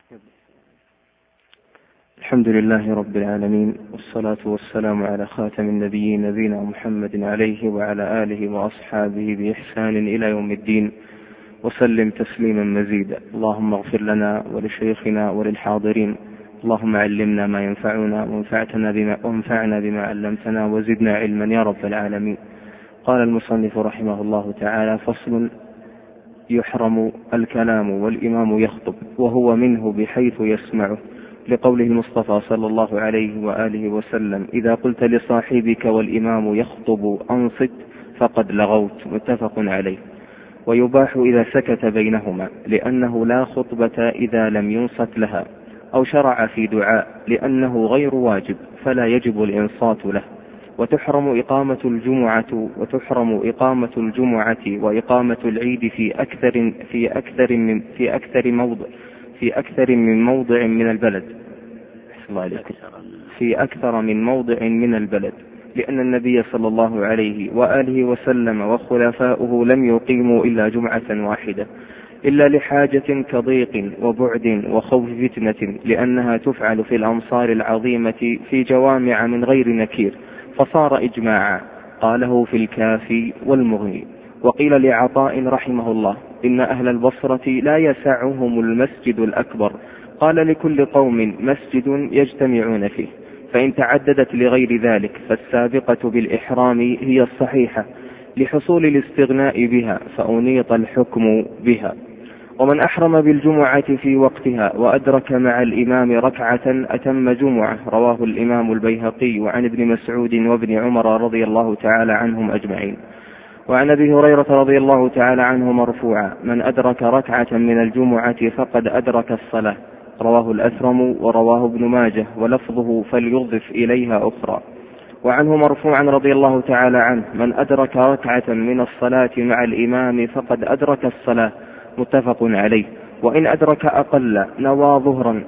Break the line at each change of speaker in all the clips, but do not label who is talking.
الحمد لله رب العالمين، والصلاة والسلام على خاتم النبيين نبينا محمد عليه وعلى آله وأصحابه بإحسان إلى يوم الدين، وسلم تسليما مزيدا. اللهم اغفر لنا ولشيخنا وللحاضرين، اللهم علمنا ما ينفعنا وانفعنا بما علمتنا وزدنا علما يا رب العالمين. قال المصنف رحمه الله تعالى: فصل: يحرم الكلام والإمام يخطب وهو منه بحيث يسمعه، لقوله المصطفى صلى الله عليه وآله وسلم: إذا قلت لصاحبك والإمام يخطب أنصت فقد لغوت. متفق عليه. ويباح إذا سكت بينهما، لأنه لا خطبة إذا لم ينصت لها، أو شرع في دعاء لأنه غير واجب فلا يجب الإنصات له. وتحرم إقامة الجمعة وإقامة العيد في أكثر من موضع من البلد، لأن النبي صلى الله عليه وآله وسلم وخلفاؤه لم يقيموا إلا جمعة واحدة، إلا لحاجة كضيق وبعد وخوف فتنة، لأنها تفعل في الأمصار العظيمة في جوامع من غير نكير، فصار إجماعا. قاله في الكافي والمغني. وقيل لعطاء رحمه الله: إن أهل البصرة لا يسعهم المسجد الأكبر، قال: لكل قوم مسجد يجتمعون فيه، فإن تعددت لغير ذلك فالسابقة بالإحرام هي الصحيحة لحصول الاستغناء بها، فأنيط الحكم بها. ومن أحرم بالجمعة في وقتها وأدرك مع الإمام ركعة أتم جمعة. رواه الإمام البيهقي عن ابن مسعود وابن عمر رضي الله تعالى عنهم أجمعين. وعن أبي هريرة رضي الله تعالى عنه مرفوعا: من أدرك ركعة من الجمعة فقد أدرك الصلاة. رواه الأثرم ورواه ابن ماجه، ولفظه: فليضف إليها أخرى. وعنه مرفوعا رضي الله تعالى عنه: من أدرك ركعة من الصلاة مع الإمام فقد أدرك الصلاة. متفق عليه. وإن أدرك أقل نوى ظهرا.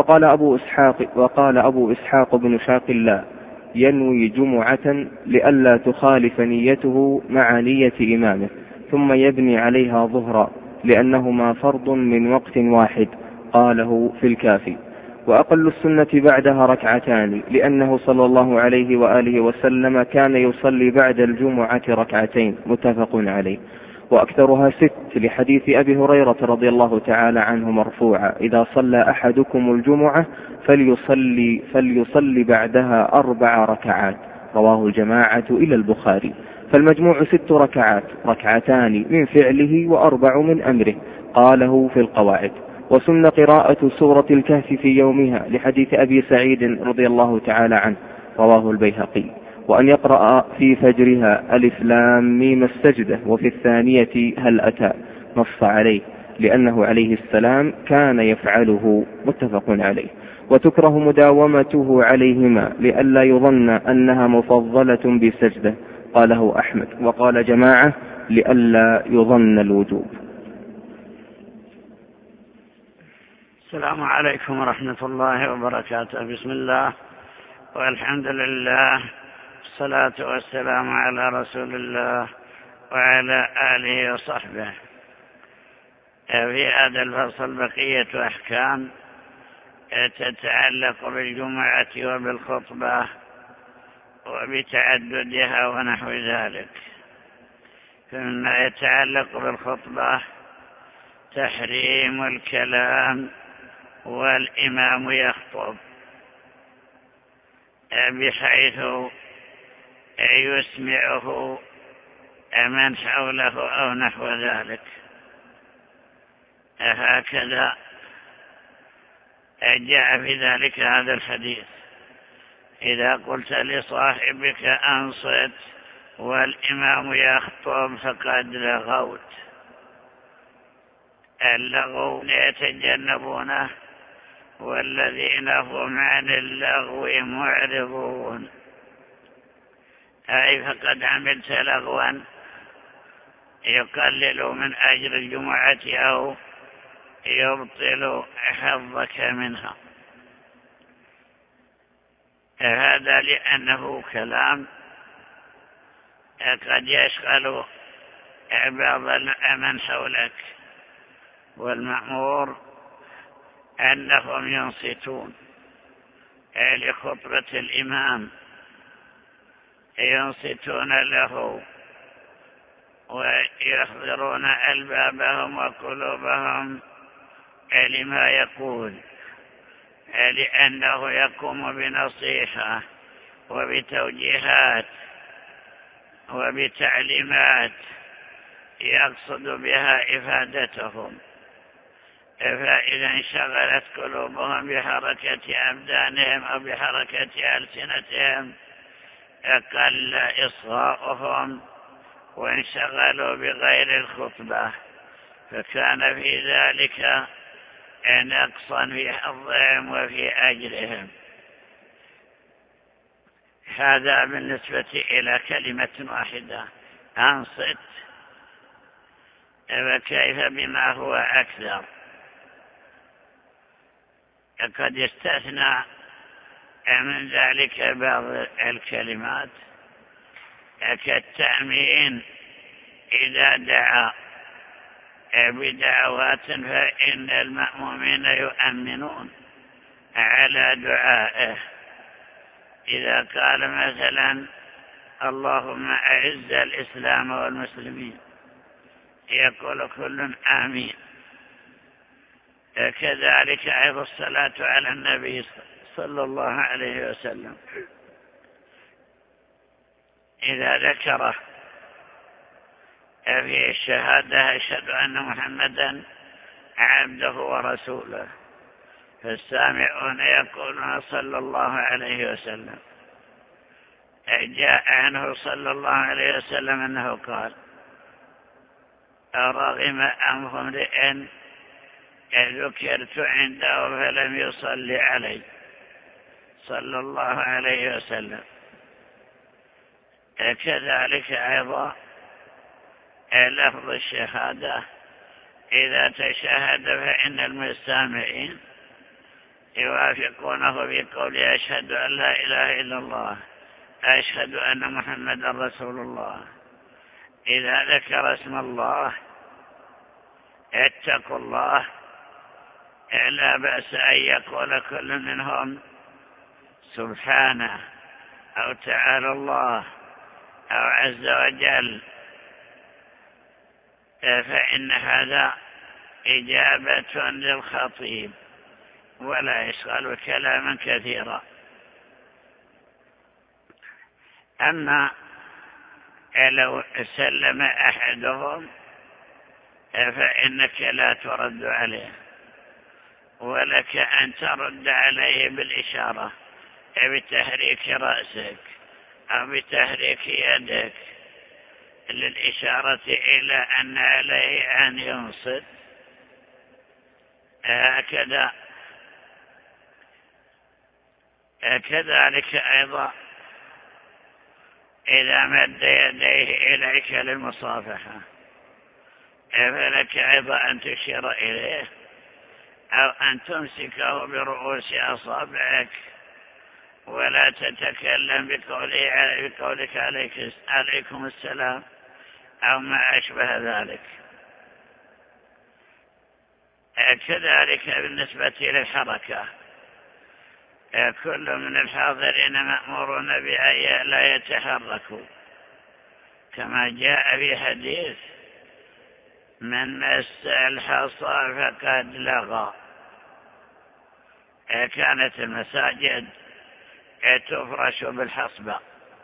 وقال أبو إسحاق بن شاق الله: ينوي جمعة لئلا تخالف نيته مع نية إمامه، ثم يبني عليها ظهرا، لأنهما فرض من وقت واحد. قاله في الكافي. وأقل السنة بعدها ركعتان، لأنه صلى الله عليه وآله وسلم كان يصلي بعد الجمعة ركعتين. متفق عليه. وأكثرها 6، لحديث أبي هريرة رضي الله تعالى عنه مرفوعا: إذا صلى أحدكم الجمعة فليصلي بعدها 4 ركعات. رواه الجماعة إلى البخاري. فالمجموع 6 ركعات، 2 من فعله و4 من أمره. قاله في القواعد. وسن قراءة سورة الكهف في يومها، لحديث أبي سعيد رضي الله تعالى عنه. رواه البيهقي. وأن يقرأ في فجرها ألف لام ميم السجدة، وفي الثانية هل أتى، نص عليه لأنه عليه السلام كان يفعله. متفق عليه. وتكره مداومته عليهما لئلا يظن أنها مفضلة بسجدة. قاله أحمد. وقال جماعة: لئلا يظن الوجوب.
السلام عليكم ورحمة الله وبركاته. بسم الله والحمد لله، الصلاة والسلام على رسول الله وعلى آله وصحبه. في هذا الفصل بقية أحكام تتعلق بالجمعة وبالخطبة وبتعددها ونحو ذلك. فيما يتعلق بالخطبة: تحريم الكلام والإمام يخطب، بحيث يسمعه من حوله أو نحو ذلك. هكذا جاء في ذلك هذا الحديث: إذا قلت لصاحبك أنصت والإمام يخطب فقد لغوت. اللغو يتجنبونه، والذين هم عن اللغو معرضون، أي فقد عملت لغوا يقلل من أجر الجمعة أو يبطل حظك منها. هذا لأنه كلام قد يشغل بعض من حولك، والمأمور أنهم ينصتون لخطبة الإمام، ينصتون له ويحضرون ألبابهم وقلوبهم لما يقول، لأنه يقوم بنصيحة وبتوجيهات وبتعليمات يقصد بها إفادتهم. فإذا انشغلت قلوبهم بحركة أبدانهم أو بحركة ألسنتهم قل إصغاؤهم وانشغلوا بغير الخطبة، فكان في ذلك نقصا في حظهم وفي أجرهم. هذا بالنسبة إلى كلمة واحدة أنصت، وكيف بما هو أكثر؟ قد يستثنى من ذلك بعض الكلمات كالتأمين إذا دعا بدعوات فإن المأمومين يؤمنون على دعائه. إذا قال مثلا اللهم أعز الإسلام والمسلمين يقول كل آمين. كذلك أيضا الصلاة على النبي صلى الله عليه وسلم إذا ذكره في الشهادة أشهد أن محمدا عبده ورسوله، فالسامعون يقولون صلى الله عليه وسلم. جاء عنه صلى الله عليه وسلم أنه قال رغم أنف امرئ ذكرت عنده فلم يصلي علي صلى الله عليه وسلم. كذلك أيضا لفظ الشهادة إذا تشهد فإن المستمعين يوافقونه بقول أشهد أن لا إله إلا الله أشهد أن محمدا رسول الله. إذا ذكر اسم الله اتقوا الله لا بأس أن يقول كل منهم سبحانه أو تعالى الله أو عز وجل، فإن هذا إجابة للخطيب ولا يشغل كلاما كثيرا. أما لو سلم أحدهم فإنك لا ترد عليه، ولك أن ترد عليه بالإشارة بتحريك رأسك أو بتحريك يدك للإشارة إلى أن عليه أن ينصت. هكذا كذلك أيضا إذا مد يديه إليك للمصافحة فلك أيضا أن تشير إليه أو أن تمسكه برؤوس أصابعك ولا تتكلم بقولك عليكم السلام أو ما أشبه ذلك. كذلك بالنسبة للحركة كل من الحاضرين مأمورون بأن لا يتحركوا، كما جاء في حديث من مس الحصى فقد لغى. كانت المساجد تفرش بالحصبة،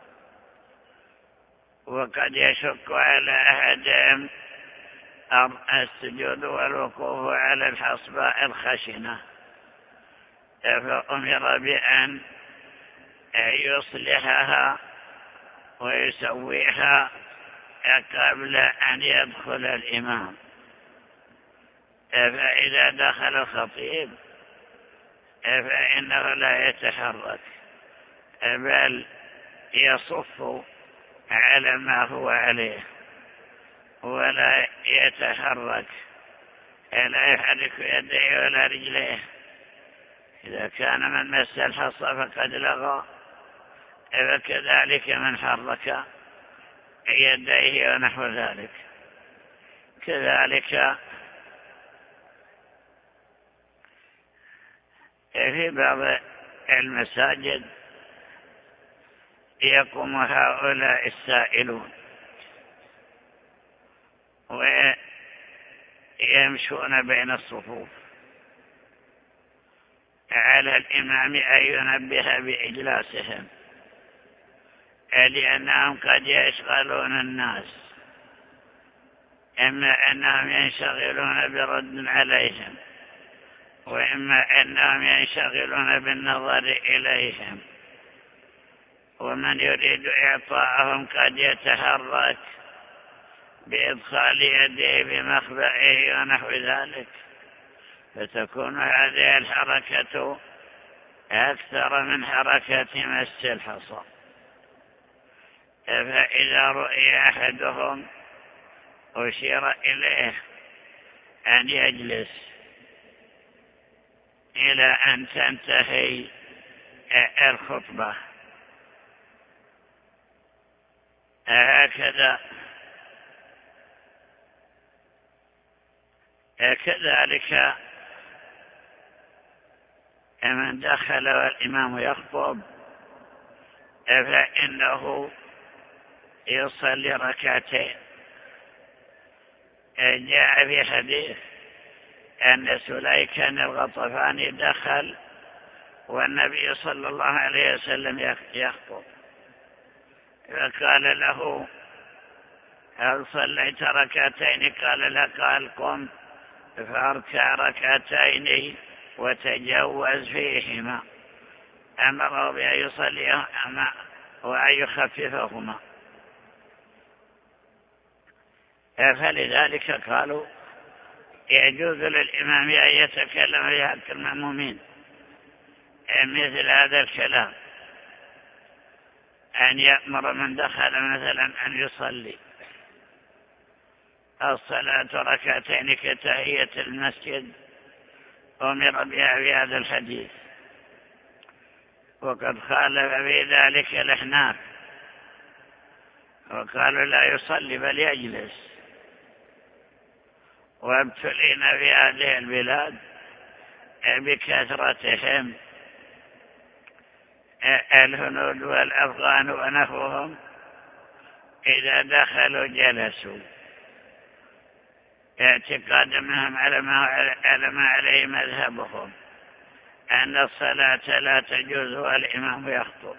وقد يشق على أحدهم السجود والوقوف على الحصبة الخشنة، فأمر بأن يصلحها ويسويها قبل أن يدخل الإمام. فإذا دخل الخطيب فإنه لا يتحرك بل يصف على ما هو عليه ولا يتحرك، لا يحرك يديه ولا رجليه. إذا كان من مس الحصى فقد لغى، فكذلك من حرك يديه ونحو ذلك. كذلك في بعض المساجد يقوم هؤلاء السائلون ويمشون بين الصفوف، على الإمام أن ينبه بإجلاسهم، لأنهم قد يشغلون الناس، إما أنهم ينشغلون برد عليهم، وإما أنهم ينشغلون بالنظر إليهم، ومن يريد إعطاءهم قد يتحرك بإدخال يديه بمخبئه ونحو ذلك، فتكون هذه الحركة أكثر من حركة مس الحصى. فإذا رؤي أحدهم أشير إليه أن يجلس إلى أن تنتهي الخطبة. هكذا كذلك من دخل والإمام يخطب فإنه يصلي ركعتين. جاء في حديث أن سليكا الغطفاني دخل والنبي صلى الله عليه وسلم يخطب، فقال له: هل صليت ركعتين؟ قال لا. قال: قم فاركع ركعتين وتجوز فيهما. أمره بأن يصليهما وأن يخففهما. فلذلك قالوا يجوز للإمام أن يتكلم في حق المأمومين مثل هذا الكلام، أن يأمر من دخل مثلا أن يصلي الصلاة ركعتين كتحية المسجد، أمر بها في هذا الحديث. وقد خالف في ذلك الأحناف وقالوا لا يصلي بل يجلس. وابتلينا في هذه البلاد بكثرتهم الهنود والأفغان ونحوهم، إذا دخلوا جلسوا اعتقادا منهم على ما عليه مذهبهم أن الصلاة لا تجوز والإمام يخطب.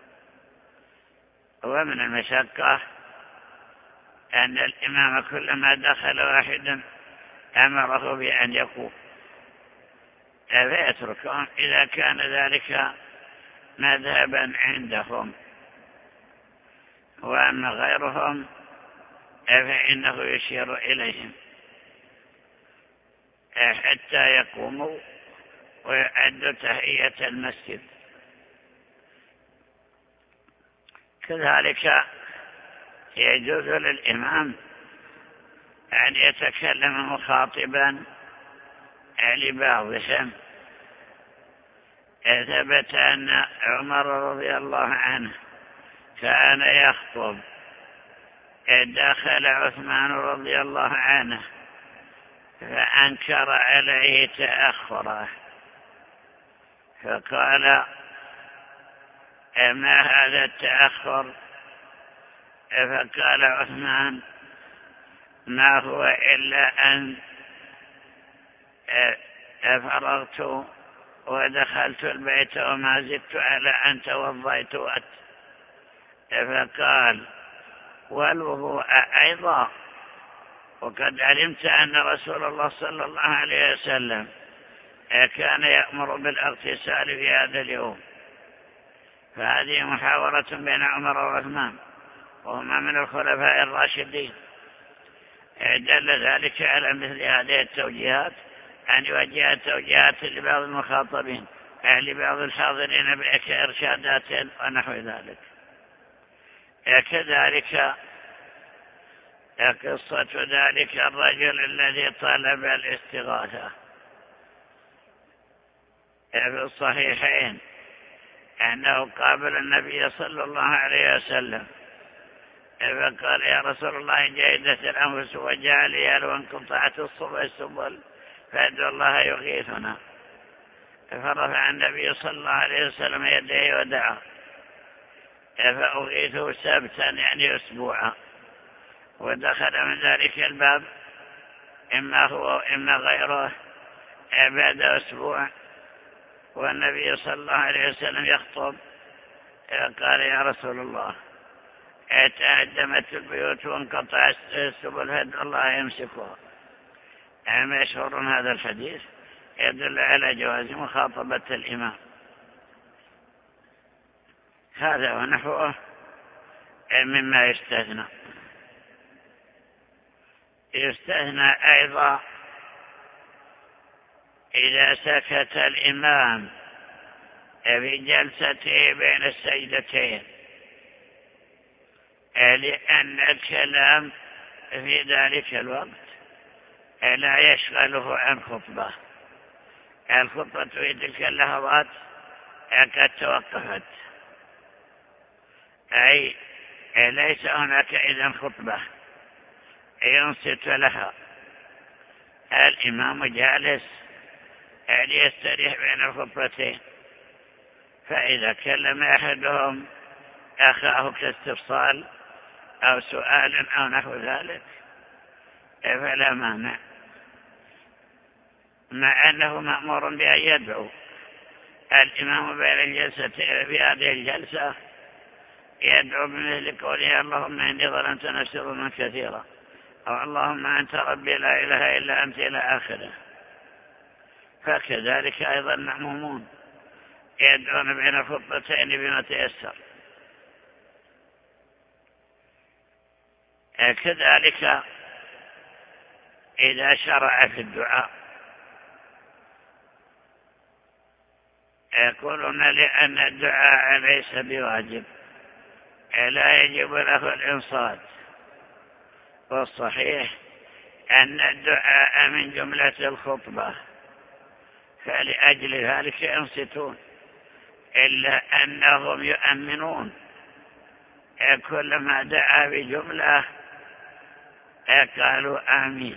ومن المشقة أن الإمام كلما دخل واحد أمره بأن يقوم، فيتركهم إذا كان ذلك مذهبا عندهم. وأما غيرهم فإنه يشير إليهم حتى يقوموا ويؤدوا تحية المسجد. كذلك يجوز للإمام أن يتكلم مخاطبا لبعضهم. ثبت أن عمر رضي الله عنه كان يخطب، دخل عثمان رضي الله عنه فأنكر عليه تأخره، فقال: ما هذا التأخر؟ فقال عثمان: ما هو إلا أن فرغت ودخلت البيت وما زدت على أن توضيت. فقال: والوضوء أيضا؟ وقد علمت أن رسول الله صلى الله عليه وسلم كان يأمر بالاغتسال في هذا اليوم. فهذه محاورة بين عمر وعثمان، وهما من الخلفاء الراشدين. دل ذلك على مثل هذه التوجيهات، أن يوجه توجيهات لبعض المخاطبين لبعض الحاضرين كإرشادات ونحو ذلك. كذلك قصة ذلك الرجل الذي طلب الاستغاثة في الصحيحين أنه قابل النبي صلى الله عليه وسلم فقال: يا رسول الله، جيدت الأنفس وجاء ليال وانقطعت السبل فادعو الله يغيثنا. فرفع النبي صلى الله عليه وسلم يديه ودعا فأغيثه سبتا يعني أسبوعا، ودخل من ذلك الباب إما هو وإما غيره بعد أسبوع، والنبي صلى الله عليه وسلم يخطب قال: يا رسول الله، تهدمت البيوت وانقطع السبل فادعوا الله يمسكها. مشهور هذا الحديث يدل على جواز مخاطبة الإمام. هذا ونحوه مما يستثنى أيضا إذا سكت الإمام في جلسته بين السجدتين، لأن الكلام في ذلك الوقت لا يشغله عن خطبة. الخطبة في تلك اللحظات قد توقفت، أي ليس هناك إذن خطبة ينصت لها. الإمام جالس ليستريح بين الخطبتين، فإذا كلم أحدهم أخاه كاستفصال أو سؤال أو نحو ذلك فلا مانع، مع أنه مأمور بأن يدعو الإمام بين الجلسة في هذه الجلسة، يدعو بمثل قوله: اللهم إني ظلمت نفسي ظلما كثيرا، أو اللهم أنت ربي لا إله إلا أنت إلى آخره. فكذلك أيضا المأمومون يدعون بين الخطبتين بما تيسر. كذلك إذا شرع في الدعاء يقولون لأن الدعاء ليس بواجب، لا يجب له الإنصات، والصحيح أن الدعاء من جملة الخطبة، فلأجل ذلك ينصتون، إلا أنهم يؤمنون كلما دعا بجملة قالوا آمين.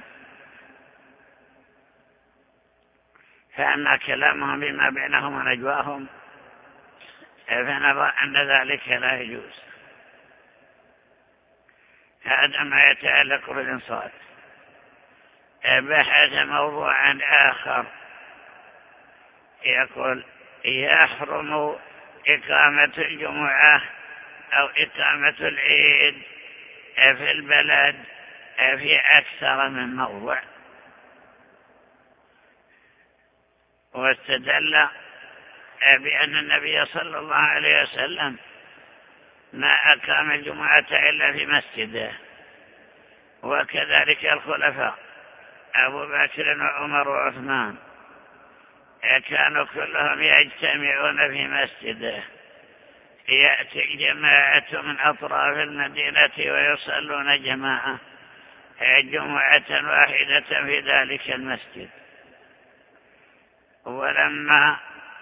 فأما كلامهم بما بينهم ونجواهم فنرى أن ذلك لا يجوز. هذا ما يتعلق بالإنصات. بحث موضوعا آخر يقول: يحرم إقامة الجمعة أو إقامة العيد في البلد في أكثر من موضع. واستدل بأن النبي صلى الله عليه وسلم ما أقام الجمعة إلا في مسجده، وكذلك الخلفاء أبو بكر وعمر وعثمان كانوا كلهم يجتمعون في مسجده، يأتي جماعة من أطراف المدينة ويصلون جماعة جمعة واحدة في ذلك المسجد. ولما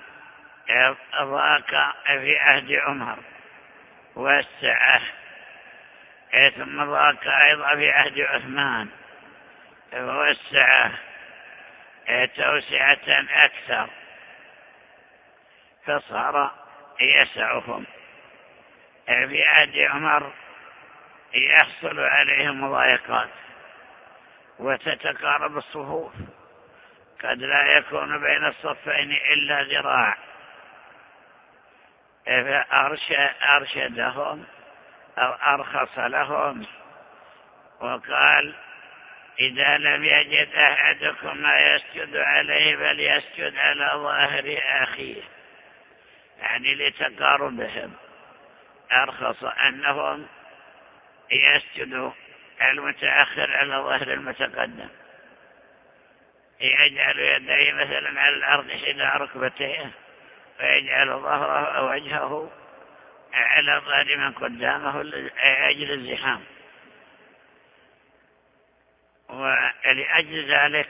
ضاق في عهد عمر وسعه، ثم ضاق أيضا في عهد عثمان ووسعه توسعة أكثر، فصار يسعهم. في عهد عمر يحصل عليهم مضايقات وتتقارب الصفوف، قد لا يكون بين الصفين إلا ذراع، فأرشدهم أو أرخص لهم وقال: إذا لم يجد أحدكم ما يسجد عليه فليسجد على ظاهر أخيه، يعني لتقاربهم. أرخص أنهم يسجدوا المتأخر على ظهر المتقدم، يجعل يديه مثلا على الأرض حذاء ركبتيه، ويجعل ظهره أو وجهه على ظهر من قدامه لأجل الزحام. ولأجل ذلك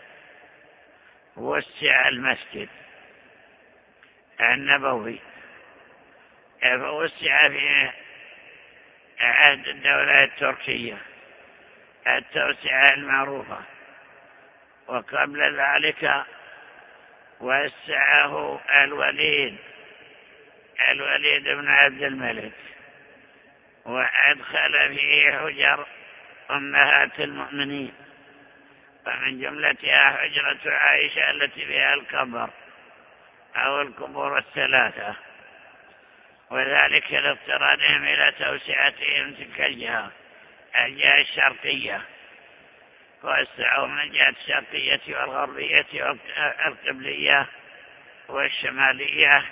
وسع المسجد النبوي، فوسع في عهد الدولة التركية التوسعة المعروفة، وقبل ذلك وسعه الوليد بن عبد الملك، وأدخل فيه حجر أمهات المؤمنين، ومن جملتها حجرة عائشة التي فيها القبر أو القبور الثلاثة، وذلك لاضطرارهم إلى توسعتهم تلك الجهة الشرقية، ووسعوا من الجهة الشرقية والغربية والقبلية والشمالية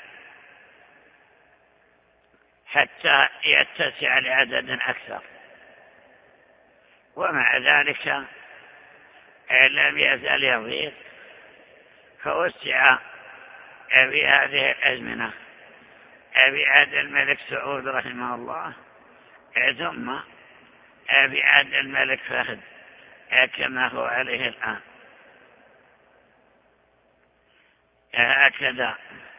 حتى يتسع لعدد أكثر. ومع ذلك لم يزل يضيق، فوسع في هذه الأزمنة في عهد الملك سعود رحمه الله، ثم في عهد الملك فهد كما هو عليه الآن. هكذا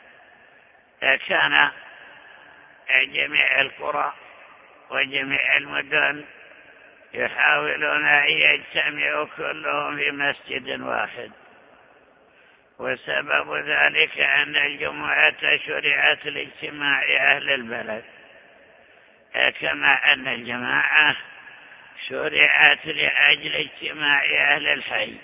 كان جميع القرى وجميع المدن يحاولون أن يجتمعوا كلهم في مسجد واحد، وسبب ذلك أن الجمعة شرعت لاجتماع أهل البلد، كما أن الجماعة شرعت لأجل اجتماع أهل الحي.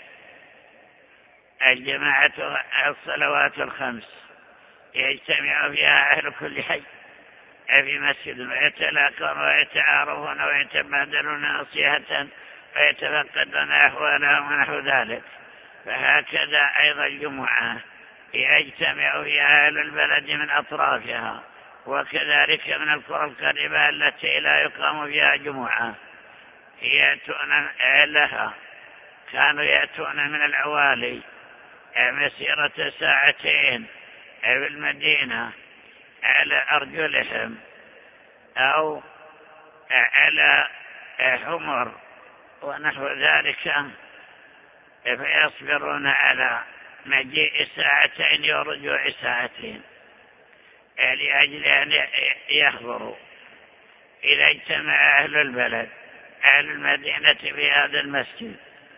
الجماعة الصلوات الخمس يجتمع فيها أهل كل حي في مسجد، ويتلاقون ويتعارفون ويتبادلون نصيحة ويتفقدون أحوالهم ونحو ذلك. فهكذا أيضا الجمعة يجتمع فيها أهل البلد من أطرافها، وكذلك من القرى القريبة التي لا يقام فيها جمعة يأتون لها. كانوا يأتون من العوالي مسيرة ساعتين في المدينة على أرجلهم أو على حمر ونحو ذلك، فيصبرون على مجيء ساعتين ورجوع ساعتين لأجل أن يحضروا. إذا اجتمع أهل البلد أهل المدينة في هذا المسجد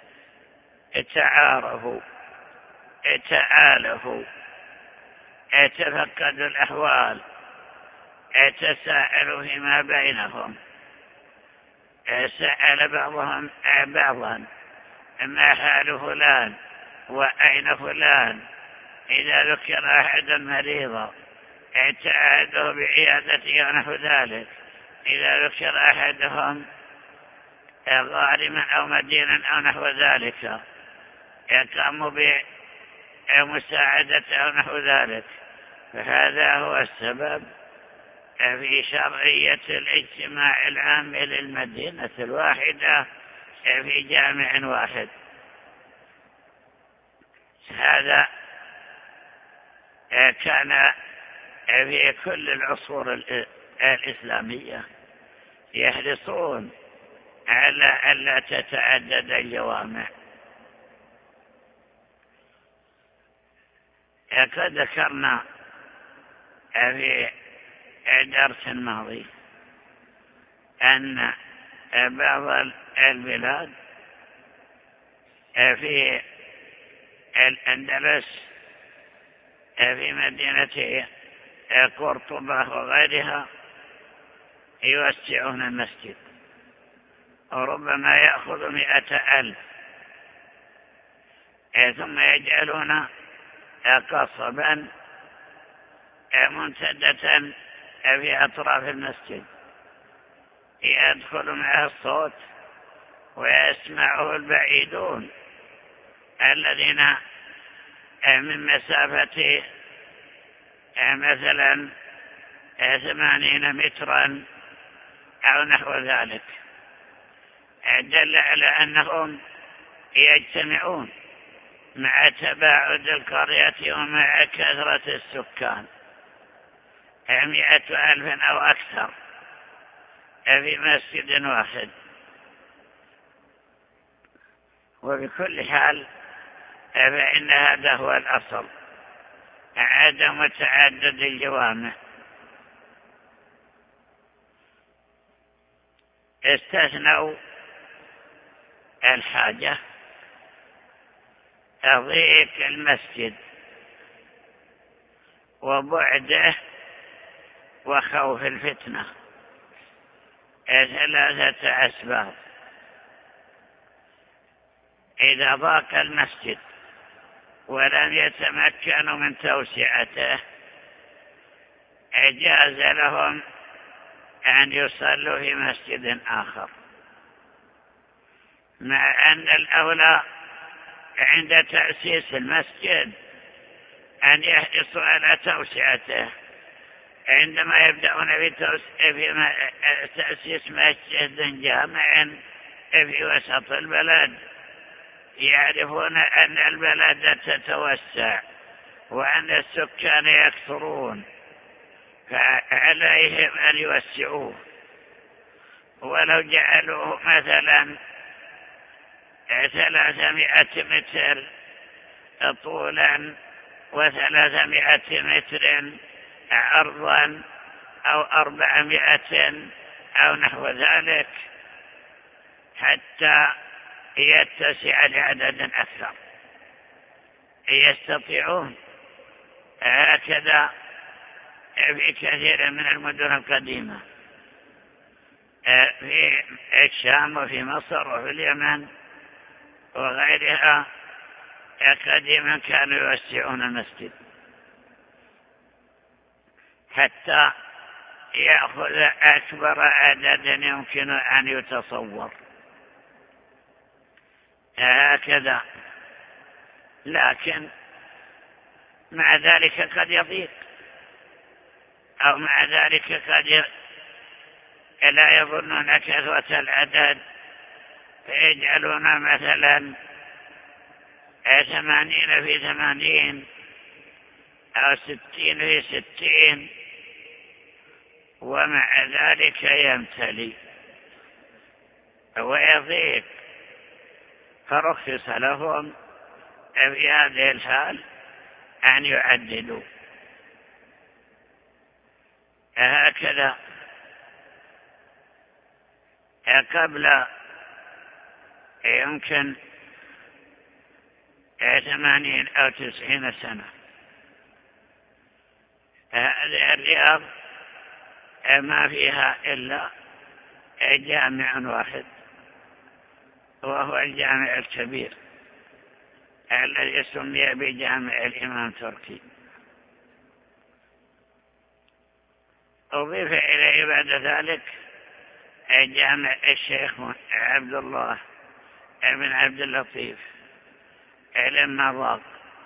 تعارفوا تآلفوا تفقدوا الأحوال تساءلوا فيما بينهم، سأل بعضهم بعضا ما حال فلان وأين فلان، إذا ذكر أحد مريضا تعاده بعيادته ونحو ذلك، إذا ذكر أحدهم غارما أو مدينا أو نحو ذلك يقام بمساعدته أو نحو ذلك. فهذا هو السبب في شرعية الاجتماع العام للمدينة الواحدة في جامع واحد. هذا كان في كل العصور الإسلامية يحرصون على ألا تتعدد الجوامع. قد ذكرنا في درس ماضي أن بعض البلاد في الأندلس في مدينة قرطبة وغيرها يوسعون المسجد، وربما يأخذ 100,000، ثم يجعلون قصبا ممتدة في أطراف المسجد يدخل معه الصوت ويسمعه البعيدون الذين من مسافة مثلا 80 مترا أو نحو ذلك، دل على أنهم يجتمعون مع تباعد القرية ومع كثرة السكان 100,000 أو أكثر في مسجد واحد. وبكل حال فإن هذا هو الأصل، عدم تعدد الجوامع. استثنوا الحاجة، ضيق المسجد وبعده وخوف الفتنة، 3 أسباب. إذا ضاق المسجد ولم يتمكنوا من توسعته جاز لهم أن يصلوا في مسجد آخر، مع أن الأولى عند تأسيس المسجد أن يحرصوا على توسعته. عندما يبدأون بتأسيس مسجد جامع في وسط البلد يعرفون أن البلد تتوسع وأن السكان يكثرون، فعليهم أن يوسعوه. ولو جعلوه مثلا 300 متر طولا و300 متر عرضا أو 400 أو نحو ذلك حتى يتسع لعدد أكثر يستطيعون. هكذا في كثير من المدن القديمة في الشام وفي مصر وفي اليمن وغيرها قديما كانوا يوسعون المسجد حتى يأخذ أكبر عدد يمكن أن يتصور. هكذا، لكن مع ذلك قد يضيق، أو مع ذلك قد لا يظنون كثرة العدد فيجعلون مثلا 80 في 80 أو 60 في 60 ومع ذلك يمتلي ويضيق، فرخص لهم في هذه الحال أن يعدلوا. هكذا قبل يمكن 80 أو 90 سنة هذه الرياض ما فيها إلا جامع واحد، وهو الجامع الكبير الذي سمي بجامع الإمام تركي. أضيف إليه بعد ذلك جامع الشيخ عبد الله بن عبد اللطيف لما ضاق.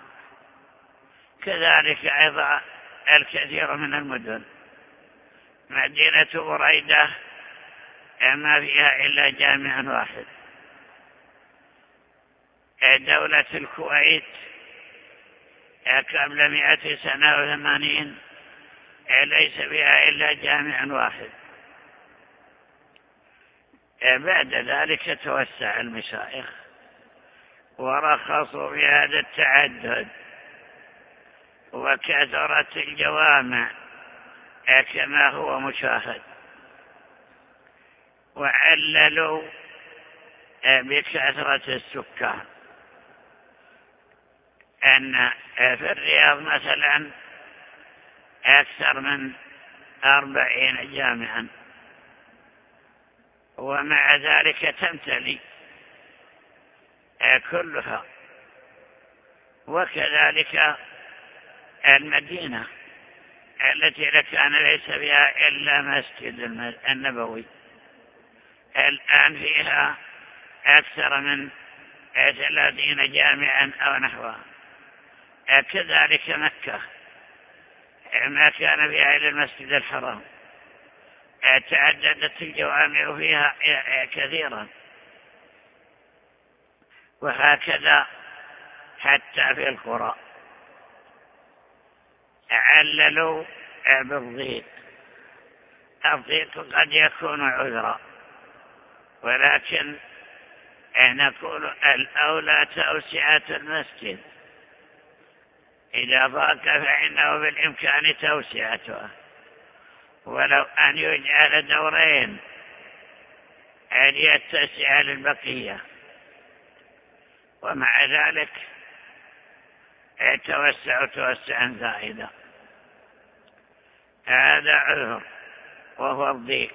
كذلك أيضا الكثير من المدن. مدينة بريدة ما فيها إلا جامع واحد. دولة الكويت قبل 180 ليس فيها إلا جامع واحد. بعد ذلك توسع المشايخ ورخصوا في هذا التعدد وكثرت الجوامع كما هو مشاهد، وعللوا بكثرة السكان أن في الرياض مثلا أكثر من 40 جامعا، ومع ذلك تمتلي كلها. وكذلك المدينة التي كان ليس فيها إلا مسجد النبوي الآن فيها أكثر من 30 جامعا أو نحوها. كذلك مكة ما كان فيها إلا المسجد الحرام، تعددت الجوامع فيها كثيرا. وهكذا حتى في القرى عللوا بالضيق. الضيق قد يكون عذرا، ولكن نقول الأولى توسعة المسجد. إذا ضاق فإنه بالإمكان توسعته، ولو أن يجعل دورين أن يتسع للبقية. ومع ذلك توسعا زائدا. هذا عذر وهو الضيق.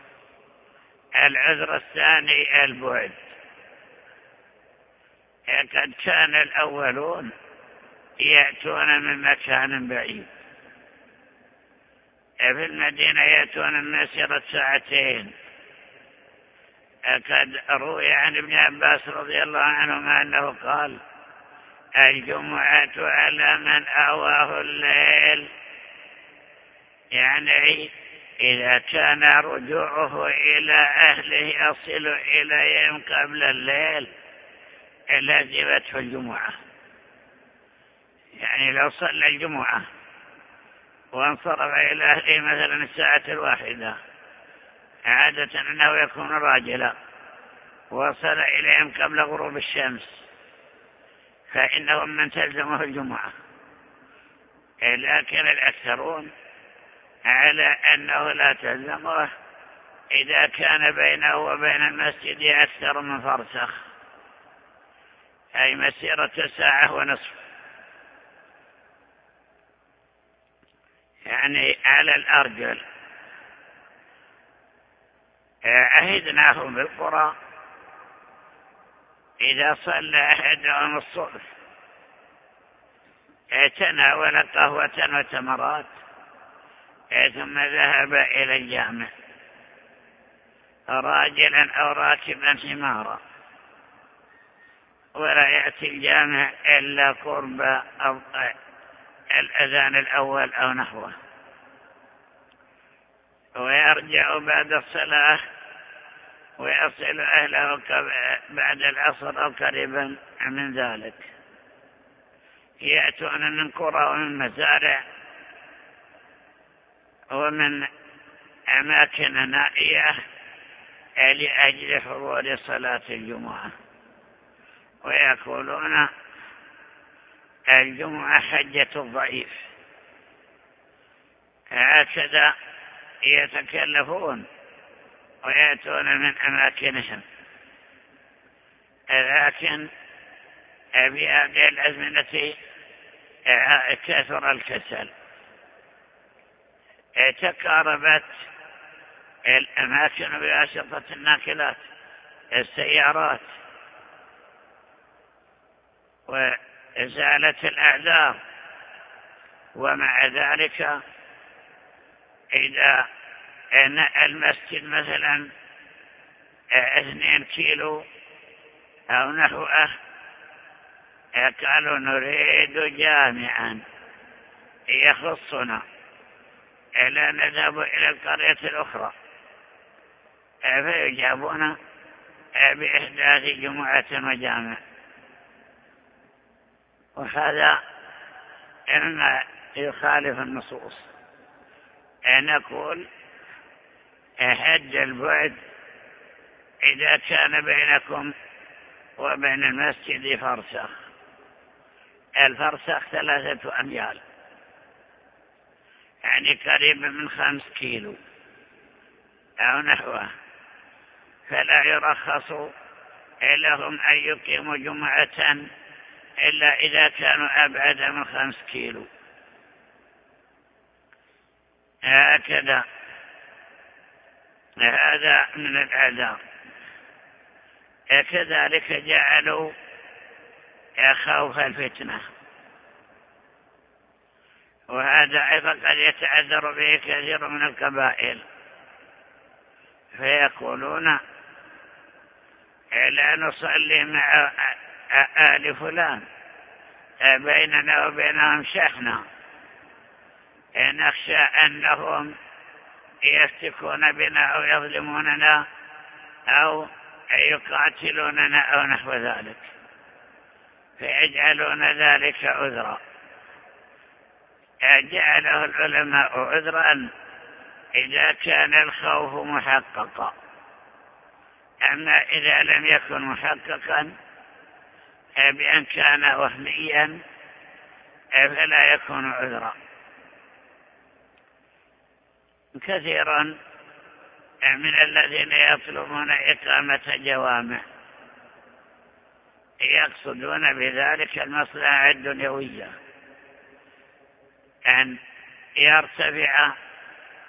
العذر الثاني البعد. قد كان الأولون يأتون من مكان بعيد، في المدينة يأتون من مسيرة ساعتين. قد روي عن ابن عباس رضي الله عنهما أنه قال: الجمعة على من آواه الليل، يعني إذا كان رجوعه إلى أهله يصل إليهم قبل الليل لزمته الجمعة. يعني لو صلى الجمعة وانصرف إلى أهله مثلا الساعة 1، عادة أنه يكون راجلا، وصل إليهم قبل غروب الشمس، فإنهم من تلزمه الجمعة. لكن الأكثرون على أنه لا تلزمه إذا كان بينه وبين المسجد أكثر من فرسخ، أي مسيرة 1.5 ساعة، يعني على الأرجل. عهدناهم بالقرى إذا صلى أحدهم الصبح تناول قهوة وتمرات ثم ذهب إلى الجامع راجلا أو راكبا حمارا، ولا يأتي الجامع إلا قرب الأذان الأول أو نحوه، ويرجع بعد الصلاة ويصل أهله بعد العصر أو قريبا من ذلك. يأتون من قرى ومن مزارع ومن أماكن نائية لأجل حضور صلاة الجمعة، ويقولون الجمعة حجة الضعيف. هكذا يتكلفون ويأتون من أماكنهم. لكن في هذه الأزمنة كثر الكسل، تقاربت الأماكن بواسطة الناقلات، السيارات، وزالت الأعذار. ومع ذلك إذا المسجد مثلا 2 كيلو أو نحوه، قالوا نريد جامعا يخصنا، لا نذهب إلى القرية الأخرى، فيجابون بإحداث جمعة وجامع. وهذا إنما يخالف النصوص. نقول حد البعد إذا كان بينكم وبين المسجد فرسخ. الفرسخ 3 أميال، يعني قريب من 5 كيلو أو نحوه، فلا يرخص لهم أن يقيموا جمعة إلا إذا كانوا أبعد من 5 كيلو. هكذا هذا من الأعذار. كذلك جعلوا خوف الفتنة، وهذا أيضا قد يتعذر به كثير من القبائل، فيقولون لا نصلي مع آل فلان، بيننا وبينهم شحنة، نخشى أنهم يفتكون بنا أو يظلموننا أو يقاتلوننا أو نحو ذلك، فيجعلون ذلك عذرا. جعله العلماء عذرا إذا كان الخوف محققا، أما إذا لم يكن محققا بأن كان وهميا فلا يكون عذرا. كثيرا من الذين يطلبون إقامة جوامع يقصدون بذلك المصلحة الدنيوية، أن يرتفع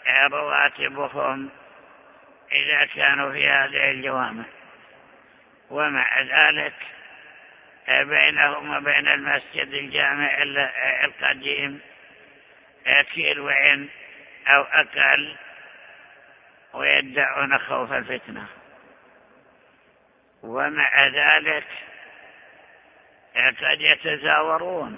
رواتبهم إذا كانوا في هذه الجوامع. ومع ذلك بينهم وبين المسجد الجامع القديم كيلوين أو أقل، ويدعون خوف الفتنة. ومع ذلك قد يتزاورون،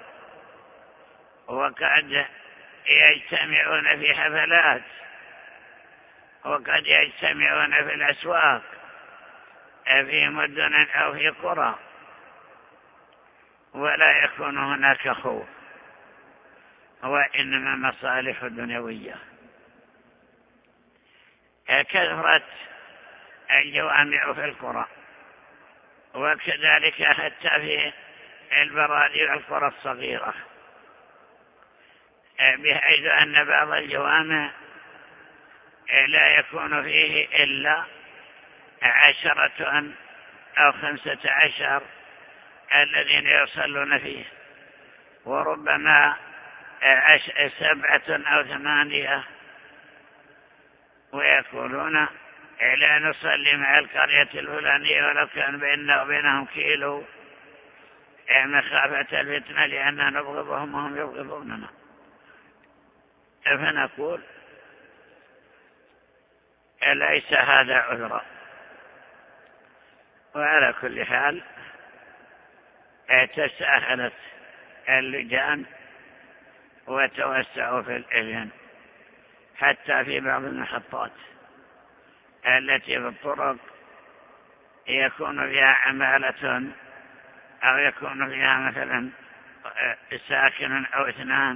وقد يجتمعون في حفلات، وقد يجتمعون في الأسواق في مدن أو في قرى، ولا يكون هناك خوف، وإنما مصالح دنيوية. كثرت الجوامع في القرى، وكذلك حتى في البراري والقرى الصغيرة، بحيث أن بعض الجوامع لا يكون فيه إلا 10 أو 15 الذين يصلون فيه، وربما 7 أو 8، ويقولون لا نصلي مع القرية الفلانية ولو كان بيننا وبينهم كيلو، مخافة الفتنة لأننا نبغضهم وهم يبغضوننا. فنقول ليس هذا عذرا. وعلى كل حال تساهلت اللجان وتوسعوا في الإذن، حتى في بعض المحطات التي في الطرق يكون فيها عمالة، أو يكون فيها مثلا ساكن أو 2،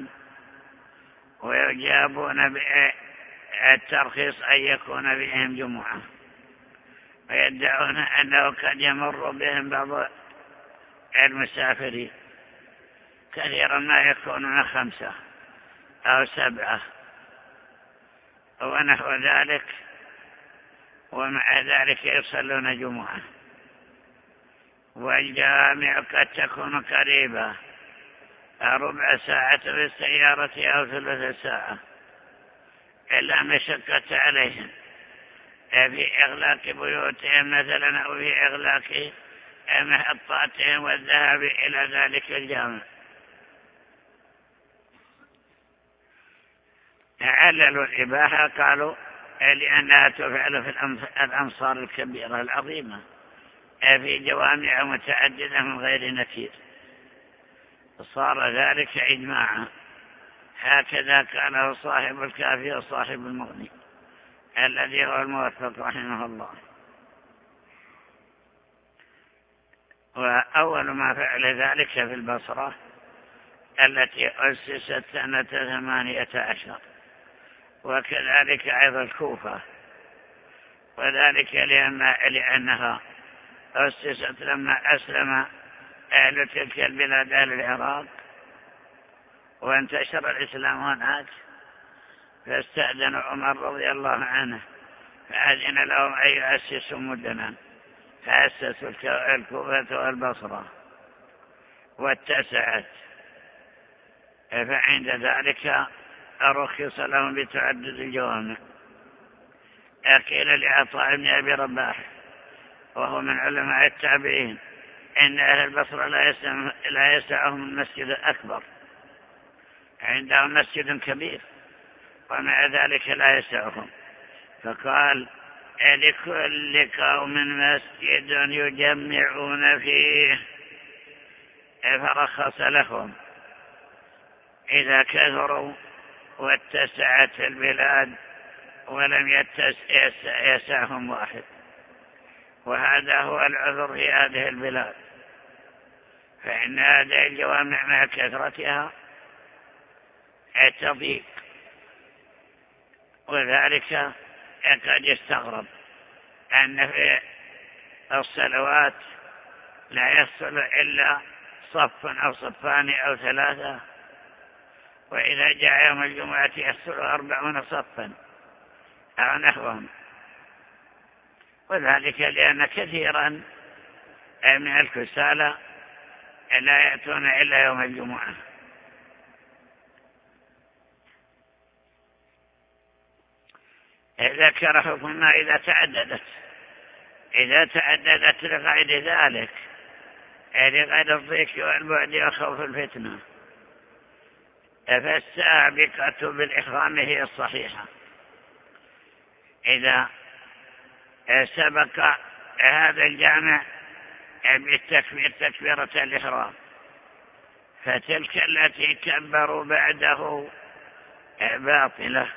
ويجابون بالترخيص أن يكون بهم جمعة، ويدعون أنه قد يمر بهم بعض المسافرين، كثيرا ما يكونون 5 أو 7 ونحو ذلك، ومع ذلك يصلون جمعة. والجامع قد تكون قريبة، ربع ساعة بالسيارة أو 3 ساعة، إلا مشقة عليهم في إغلاق بيوتهم مثلا، أو في إغلاق محطاتهم والذهاب إلى ذلك الجامع. عللوا الإباحة، قالوا لأنها تفعل في الأمصار الكبيرة العظيمة في جوامع متعددة من غير نكير، صار ذلك إجماعا. هكذا قاله صاحب الكافي وصاحب المغني الذي هو الموفق رحمه الله. وأول ما فعل ذلك في البصرة التي أسست سنة 18، وكذلك أيضا الكوفة، وذلك لأنها أسست لما أسلم أهل تلك البلاد، أهل العراق، وانتشر الإسلام هناك، فاستأذن عمر رضي الله عنه فأذن لهم أن يؤسسوا مدنا، فأسسوا الكوفة والبصرة واتسعت. فعند ذلك رخص لهم بتعدد الجوامع. قيل لعطاء بن أبي رباح وهو من علماء التابعين إن أهل البصرة لا يسعهم المسجد الأكبر، عندهم مسجد كبير ومع ذلك لا يسعهم، فقال لكل قوم مسجد يجمعون فيه، فرخص لهم إذا كثروا واتسعت البلاد ولم يسعهم واحد. وهذا هو العذر في هذه البلاد، فإن هذه الجوامع مع كثرتها تضيق، وذلك قد يستغرب أن في الصلوات لا يحصل إلا 1 أو 2 أو 3، وإذا جاء يوم الجمعة يحصل 40 صفا أو نحوهم، وذلك لأن كثيرا من الكسالى لا يأتون إلا يوم الجمعة. ذكر حكمها إذا تعددت لغير ذلك، لغير الضيق والبعد وخوف الفتنة، فالسابقة بالإحرام هي الصحيحة. إذا سبق هذا الجامع بالتكبير تكبيرة الإحرام، فتلك التي كبروا بعده باطلة،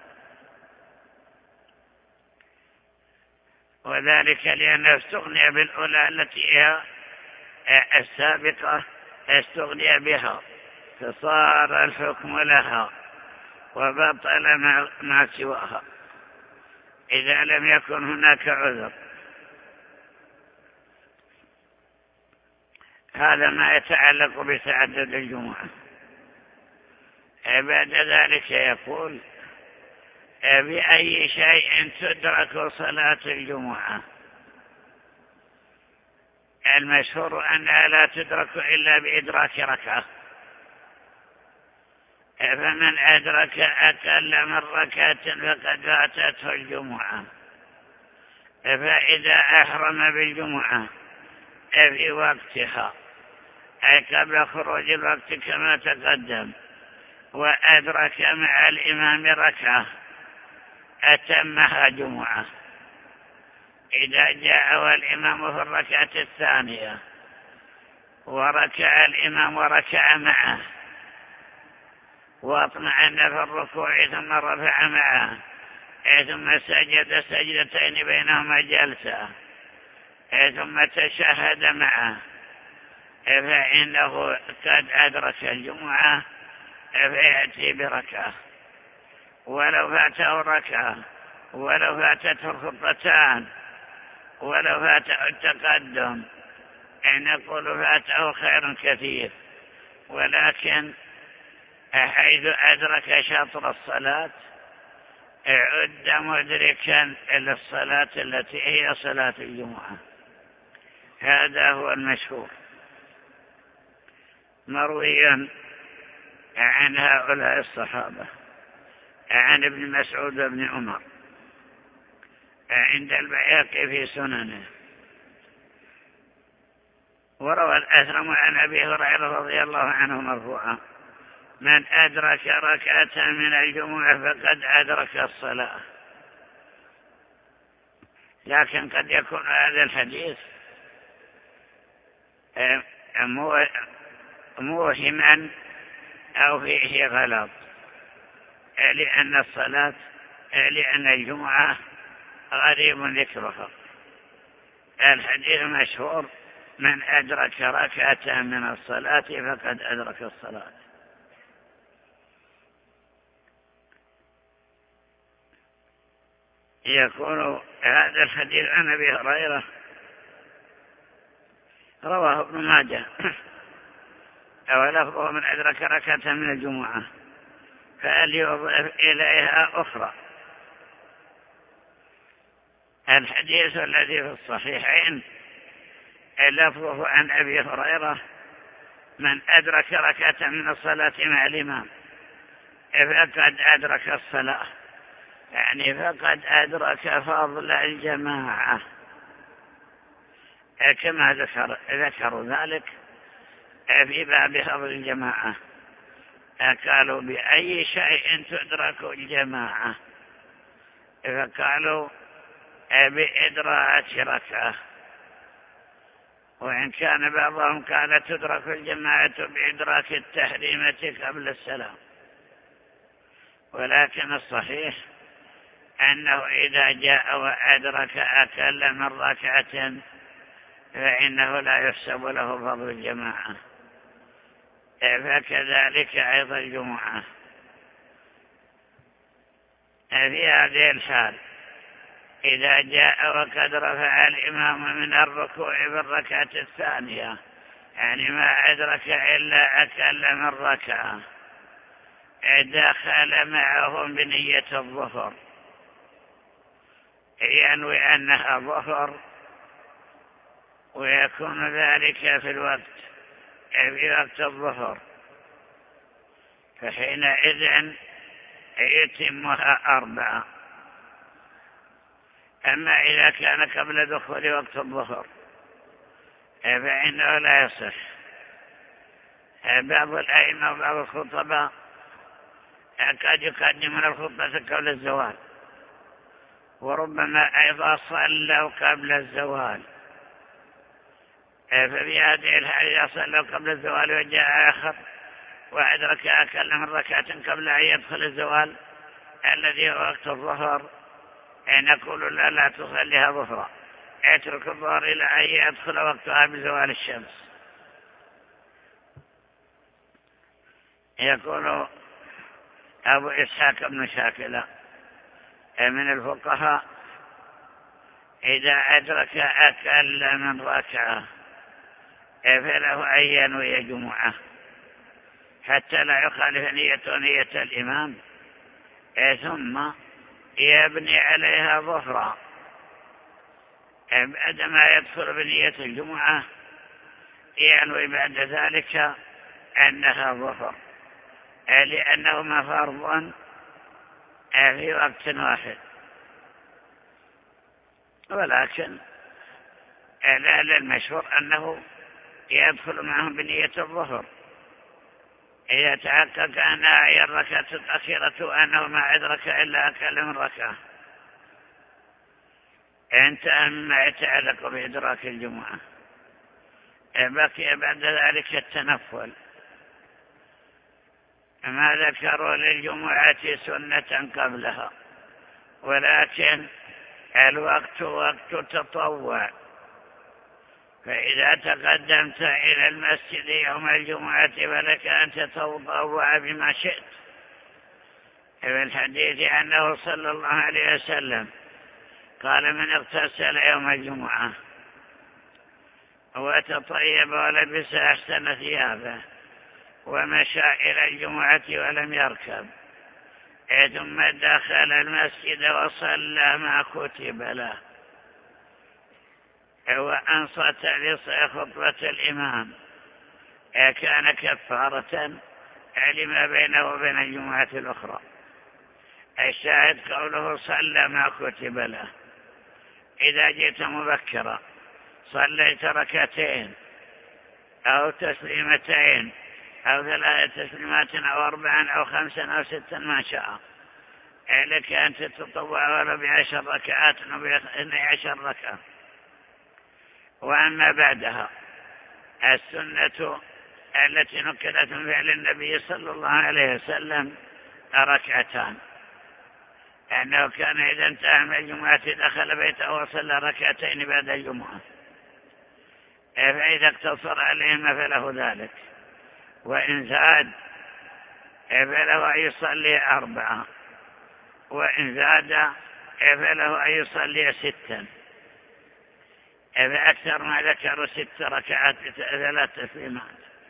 وذلك لأنه استغني بالأولى التي هي السابقة، استغني بها فصار الحكم لها وبطل ما سواها إذا لم يكن هناك عذر. هذا ما يتعلق بتعدد الجمعة. بعد ذلك يقول: بأي شيء تدرك صلاة الجمعة؟ المشهور أنها لا تدرك إلا بإدراك ركعة، فمن أدرك أقل من ركعة فقد فاتته الجمعة. فإذا أحرم بالجمعة في وقتها أي قبل خروج الوقت كما تقدم، وأدرك مع الإمام ركعة، أتمها جمعة. إذا جاء والإمام في الركعة الثانية وركع الإمام وركع معه واطمأن في الركوع ثم رفع معه ثم سجد سجدتين بينهما جلسة ثم تشهد معه، فإنه قد أدرك الجمعة، فيأتي بركعة ولو فاته ركعة، ولو فاتته الخطتان، ولو فاته التقدم، نقول فاته خير كثير. ولكن حيث أدرك شطر الصلاة عد مدركا للصلاة التي هي صلاة الجمعة. هذا هو المشهور، مروي عن هؤلاء الصحابة، عن ابن مسعود وابن عمر، عند البيهقي في سننه. وروى الأثرم عن أبي هريرة رضي الله عنه مرفوعا: من أدرك ركعة من الجمعة فقد أدرك الصلاة. لكن قد يكون هذا الحديث موهما أو فيه غلط، لأن الجمعة غريب ذكرها. الحديث مشهور: من أدرك ركعة من الصلاة فقد أدرك الصلاة. يقول هذا الحديث عن أبي هريرة رواه ابن ماجه، ولفظه: من أدرك ركعة من الجمعة فليضف إليها أخرى. الحديث الذي في الصحيحين لفظه عن أبي هريرة: من أدرك ركعة من الصلاة مع الإمام فقد أدرك الصلاة، يعني فقد أدرك فضل الجماعة، كما ذكروا ذلك في باب فضل الجماعة. قالوا: بأي شيء تدرك الجماعة؟ فقالوا: بإدراك ركعة. وإن كان بعضهم قال: تدرك الجماعة بإدراك التحريمة قبل السلام. ولكن الصحيح أنه إذا جاء وأدرك أقل من ركعة فإنه لا يحسب له فضل الجماعة. فكذلك أيضا الجمعة. في هذه الحال إذا جاء وقد رفع الإمام من الركوع بالركعة الثانية، يعني ما أدرك إلا أقل من ركعة، دخل معهم بنية الظهر، ينوي أنها ظهر، ويكون ذلك في وقت الظهر، فحينئذ يتمها 4 أما إذا كان قبل دخول وقت الظهر فإنه لا يصح. بعض الأئمة وبعض الخطباء قد يقدمون الخطبة قبل الزوال، وربما أيضا صلوا قبل الزوال. ففي هذه الحالة صلوا قبل الزوال وجاء آخر وأدرك أقل من ركعة قبل أن يدخل الزوال الذي هو وقت الظهر، نقول لا تصليها ظهرا، اترك الظهر إلى أن يدخل وقتها بزوال الشمس. يقول أبو إسحاق بن شاكلة من الفقهاء: إذا أدرك أقل من ركعة فله أن ينوي جمعة حتى لا يخالف نية الإمام، ثم يبني عليها ظهرا بعدما يدخل بنية الجمعة، ينوي بعد ذلك أنها ظهر، لأنهما فرض في وقت واحد. ولكن المشهور أنه يدخل معهم بنية الظهر إذا تحقق أنها هي الركعة الأخيرة وأنه ما أدرك إلا أقل من ركعة، انتهى مما يتعلق بإدراك الجمعة. بقي بعد ذلك التنفل. ما ذكروا للجمعة سنة قبلها، ولكن الوقت وقت تطوع، فإذا تقدمت إلى المسجد يوم الجمعة فلك أن تتطوع بما شئت. في الحديث أنه صلى الله عليه وسلم قال: من اغتسل يوم الجمعة وتطيب ولبس أحسن ثيابه ومشى إلى الجمعة ولم يركب ثم دخل المسجد وصلى ما كتب له وأنصت لخطبة الإمام كان كفارة لما بينه وبين الجمعة الأخرى. الشاهد قوله صلى ما كتب له. إذا جئت مبكرا صليت ركعتين أو تسليمتين أو 3 تسليمات أو 4 أو 5 أو 6 ما شاء، لك أن تتطوع ولو ب10 ركعات أو ب12 ركعة. وأما بعدها السنة التي نقلت من فعل النبي صلى الله عليه وسلم 2 ركعتان، أنه كان إذا انتهى من الجمعة دخل بيته وصلى 2 ركعتين بعد الجمعة، فإذا اقتصر عليهما فله ذلك، وإن زاد فله أن يصلي 4، وإن زاد فله أن يصلي 6. فأكثر ما ذكروا 6 ركعات 3 تسليمات.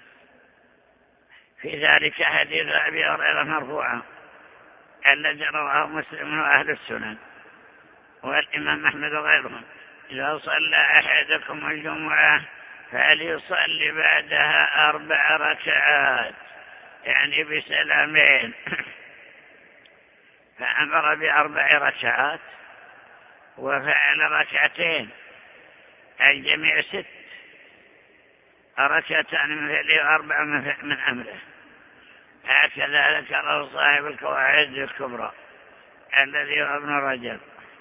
في ذلك حديث أبي هريرة مرفوعا الذي رواه مسلم وأهل السنن والإمام أحمد وغيرهم: إذا صلى أحدكم الجمعة فليصلي بعدها 4 ركعات، يعني بسلامين. فأمر ب4 ركعات وفعل 2 ركعتين، الجميع 6 ركعتان من فعله 4 من أمره. هكذا ذكره صاحب القواعد الكبرى الذي هو ابن رجب.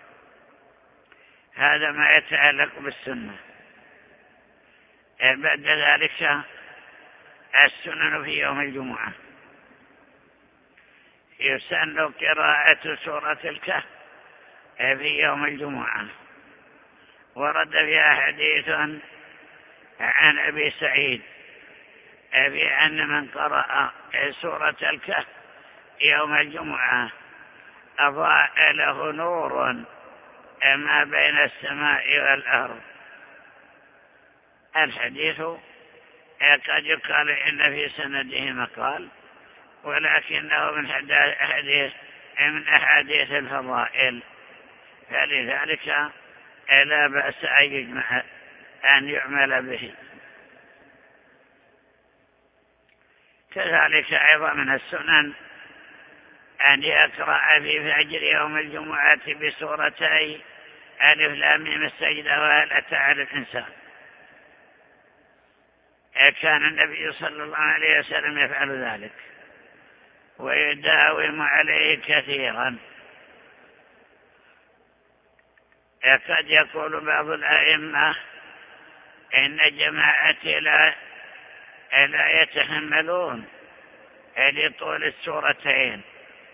هذا ما يتعلق بالسنة. بعد ذلك السنن في يوم الجمعة: يسن قراءة سورة الكهف في يوم الجمعة، ورد فيها حديث عن أبي سعيد بأن من قرأ سورة الكهف يوم الجمعة أضاء له نور ما بين السماء والأرض. الحديث قد يقال إن في سنده مقال، ولكنه من أحاديث الفضائل، فلذلك لا بأس أن يعمل به. كذلك أيضا من السنن أن يقرأ في فجر يوم الجمعة بسورتي ألف لام ميم السجدة وهل أتى على الإنسان. كان النبي صلى الله عليه وسلم يفعل ذلك ويداوم عليه كثيرا. قد يقول بعض الأئمة إن جماعة لا يتحملون لطول السورتين،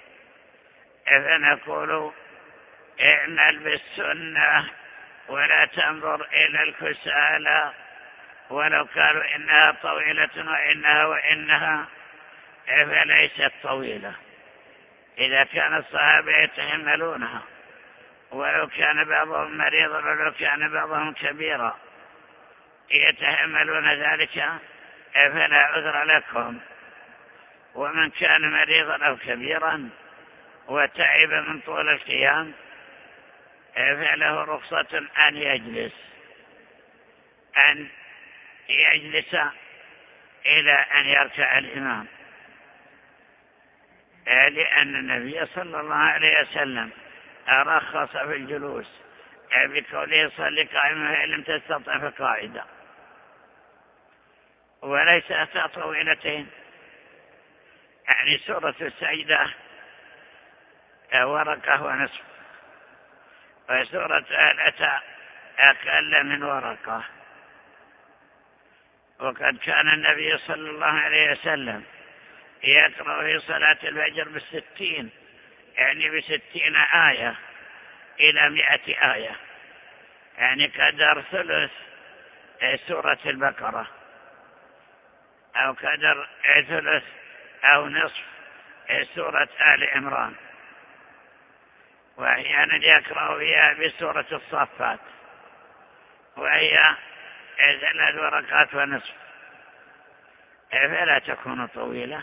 فنقول اعمل بالسنة ولا تنظر إلى الكسالى ولو قالوا إنها طويلة وإنها فليست طويلة إذا كان الصحابة يتحملونها، ولو كان بعضهم مريضا ولو كان بعضهم كبيرا يتحملون ذلك فلا عذر لكم. ومن كان مريضا أو كبيرا وتعب من طول القيام فله رخصة أن يجلس إلى أن يركع الإمام، لأن النبي صلى الله عليه وسلم رخص في الجلوس بقوله صل قائما فإن لم تستطع فقاعدا، وليس أتى طويلتين. يعني سورة السجدة ورقة ونصف، وسورة الأتى أقل من ورقة. وقد كان النبي صلى الله عليه وسلم يقرأ في صلاة الفجر 60، يعني 60 آية إلى 100 آية، يعني قدر ثلث سورة البقرة أو قدر ثلث أو نصف سورة آل عمران. وأحيانا يقرأ فيها بسورة الصافات وهي 3 ورقات ونصف، فلا تكون طويلة.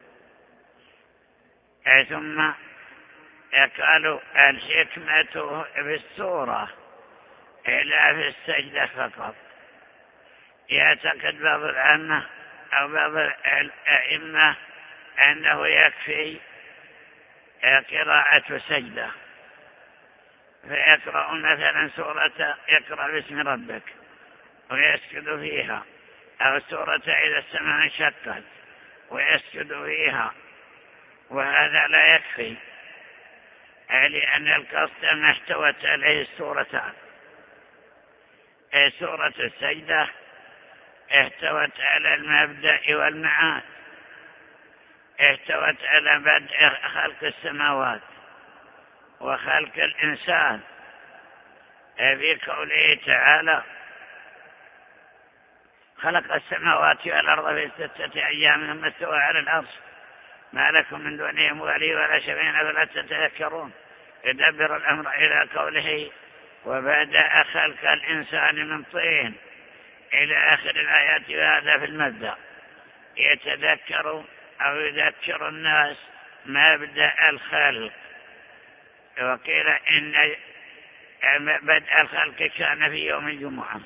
ثم قالوا الحكمة بالسورة لا في السجدة فقط. يعتقد بعض العامة أو بعض الأئمة أنه يكفي قراءة سجدة، فيقرأ مثلا سورة اقرأ باسم ربك ويسجد فيها، أو سورة إذا السماء انشقت ويسجد فيها، وهذا لا يكفي، لأن القصد ما احتوت عليه السورتان. سورة السجدة احتوت على المبدأ والمعاد، احتوت على بدء خلق السماوات وخلق الإنسان في قوله تعالى خلق السماوات والأرض في 6 أيام ثم استوى على العرش ما لكم من دونه ولي ولا شفيع فلا تتذكرون. يدبر الأمر إلى قوله وبدأ خلق الإنسان من طين إلى آخر الآيات، وهذا في المبدأ يتذكر أو يذكر الناس مبدأ الخلق. وقيل إن بدء الخلق كان في يوم الجمعة،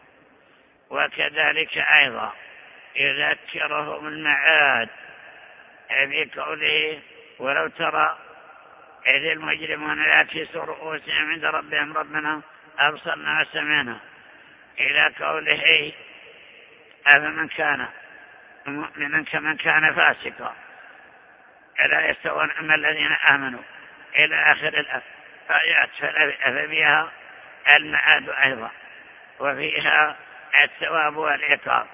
وكذلك أيضا يذكرهم المعاد في قوله ولو ترى إذ المجرمون يكسوا رؤوسهم عند ربهم ربنا أبصرنا وسمعنا، إلى قوله أفمن كان مؤمنا كمن كان فاسقا ألا يستوون أما الذين آمنوا إلى آخر الآيات. ففيها المعاد أيضا، وفيها الثواب والعقاب.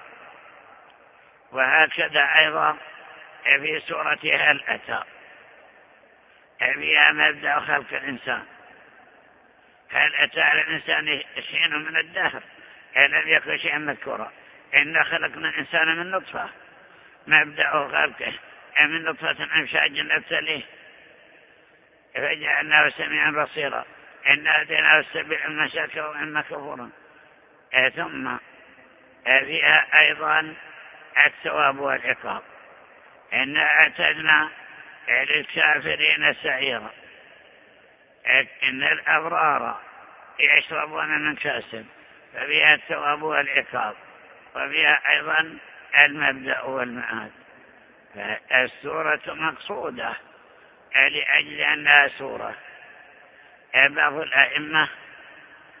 وهكذا أيضا في سورة هل أتى فيها مبدأ خلق الإنسان. هل أتى على الإنسان حين من الدهر لم يكن شيئا مذكورا إنا خلقنا الإنسان من نطفة مبدأ خلقه من نطفة أمشاج نبتليه فجعلناه سميعا بصيرا إنا هديناه السبيل إما شاكرا وإما كفورا. ثم فيها أيضا الثواب والعقاب. إنا أعتدنا للكافرين سعيرا إن الأبرار يشربون من كأس ففيها الثواب والعقاب، وفيها أيضا المبدأ والمعاد. السورة مقصودة لأجل أنها سورة. بعض الأئمة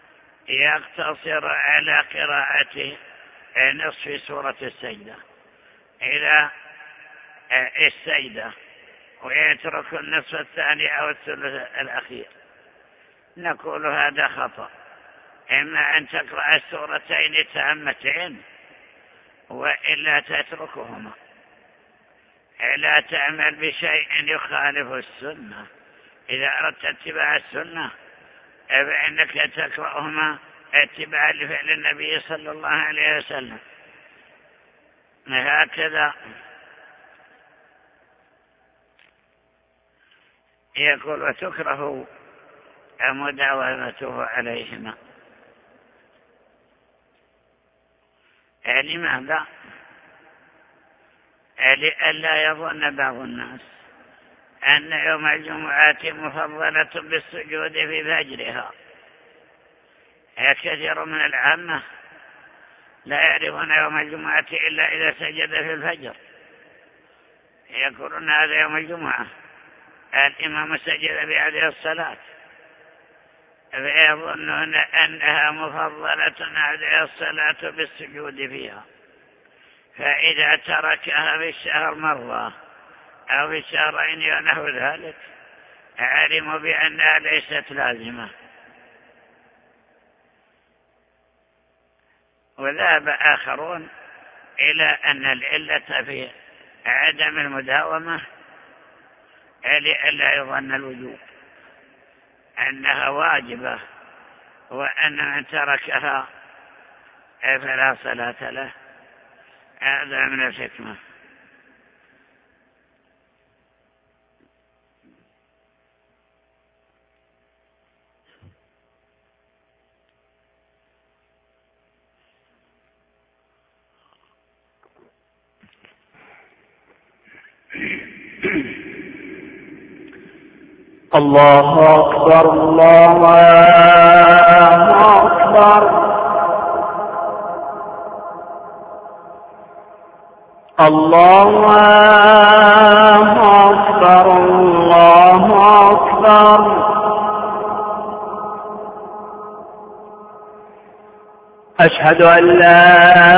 يقتصر على قراءة نصف سورة السجدة إلى السجدة ويترك النصف الثاني أو الثلث الأخير، نقول هذا خطأ. إما أن تقرأ السورتين تامتين وإلا تتركهما، لا تعمل بشيء يخالف السنة. إذا أردت اتباع السنة فإنك تقرأهما اتباعا لفعل النبي صلى الله عليه وسلم. هكذا يقول وتكره مداومته عليهما. لماذا؟ لئلا يظن بعض الناس أن يوم الجمعة مفضلة بالسجود في فجرها. كثير من العامة لا يعرفون يوم الجمعة إلا إذا سجد في الفجر، يقولون هذا يوم الجمعة، الإمام سجد بهذه الصلاة، فيظنون أنها مفضلة هذه الصلاة بالسجود فيها. فإذا تركها في الشهر مرة أو في الشهرين ونحو ذلك علموا بأنها ليست لازمة. وذهب آخرون إلى أن العلة في عدم المداومة لئلا يظن الوجوب أنها واجبة، وأن من تركها فلا صلاة له. هذا من الحكمة.
الله أكبر الله أكبر الله أكبر الله أكبر. أشهد أن لا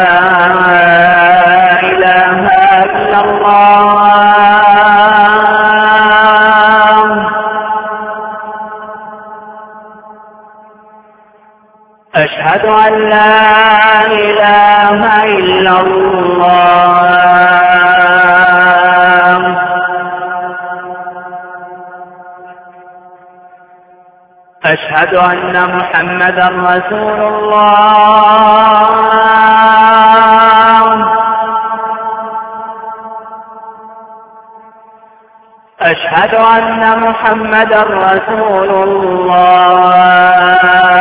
إله إلا الله أشهد أن لا إله إلا الله أشهد أن محمدا رسول الله أشهد أن محمدا رسول الله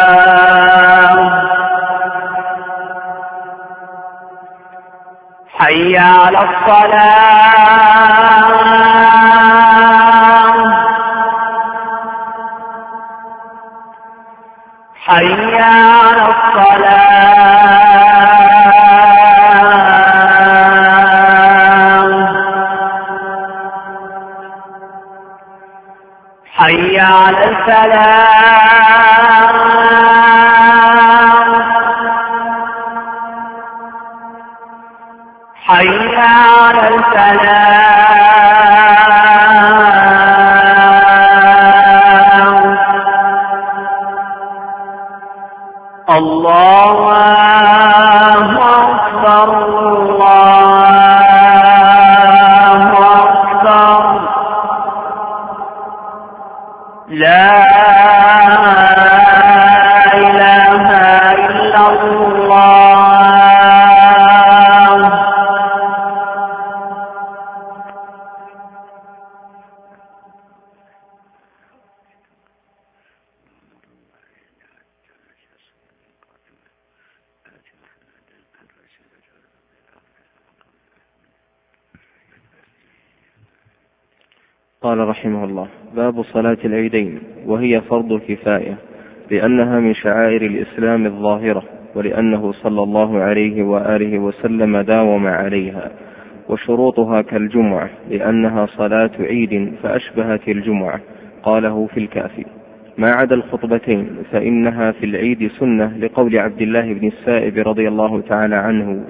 حي على الصلاة حي على الصلاة حي على الفلاح حي على الفلاح. الله أكبر الله أكبر. لا إله إلا الله.
قال رحمه الله: باب صلاة العيدين، وهي فرض كفاية لأنها من شعائر الإسلام الظاهرة، ولأنه صلى الله عليه وآله وسلم داوم عليها. وشروطها كالجمعة لأنها صلاة عيد فأشبهت الجمعة. قاله في الكافي. ما عدا الخطبتين فإنها في العيد سنة، لقول عبد الله بن السائب رضي الله تعالى عنه: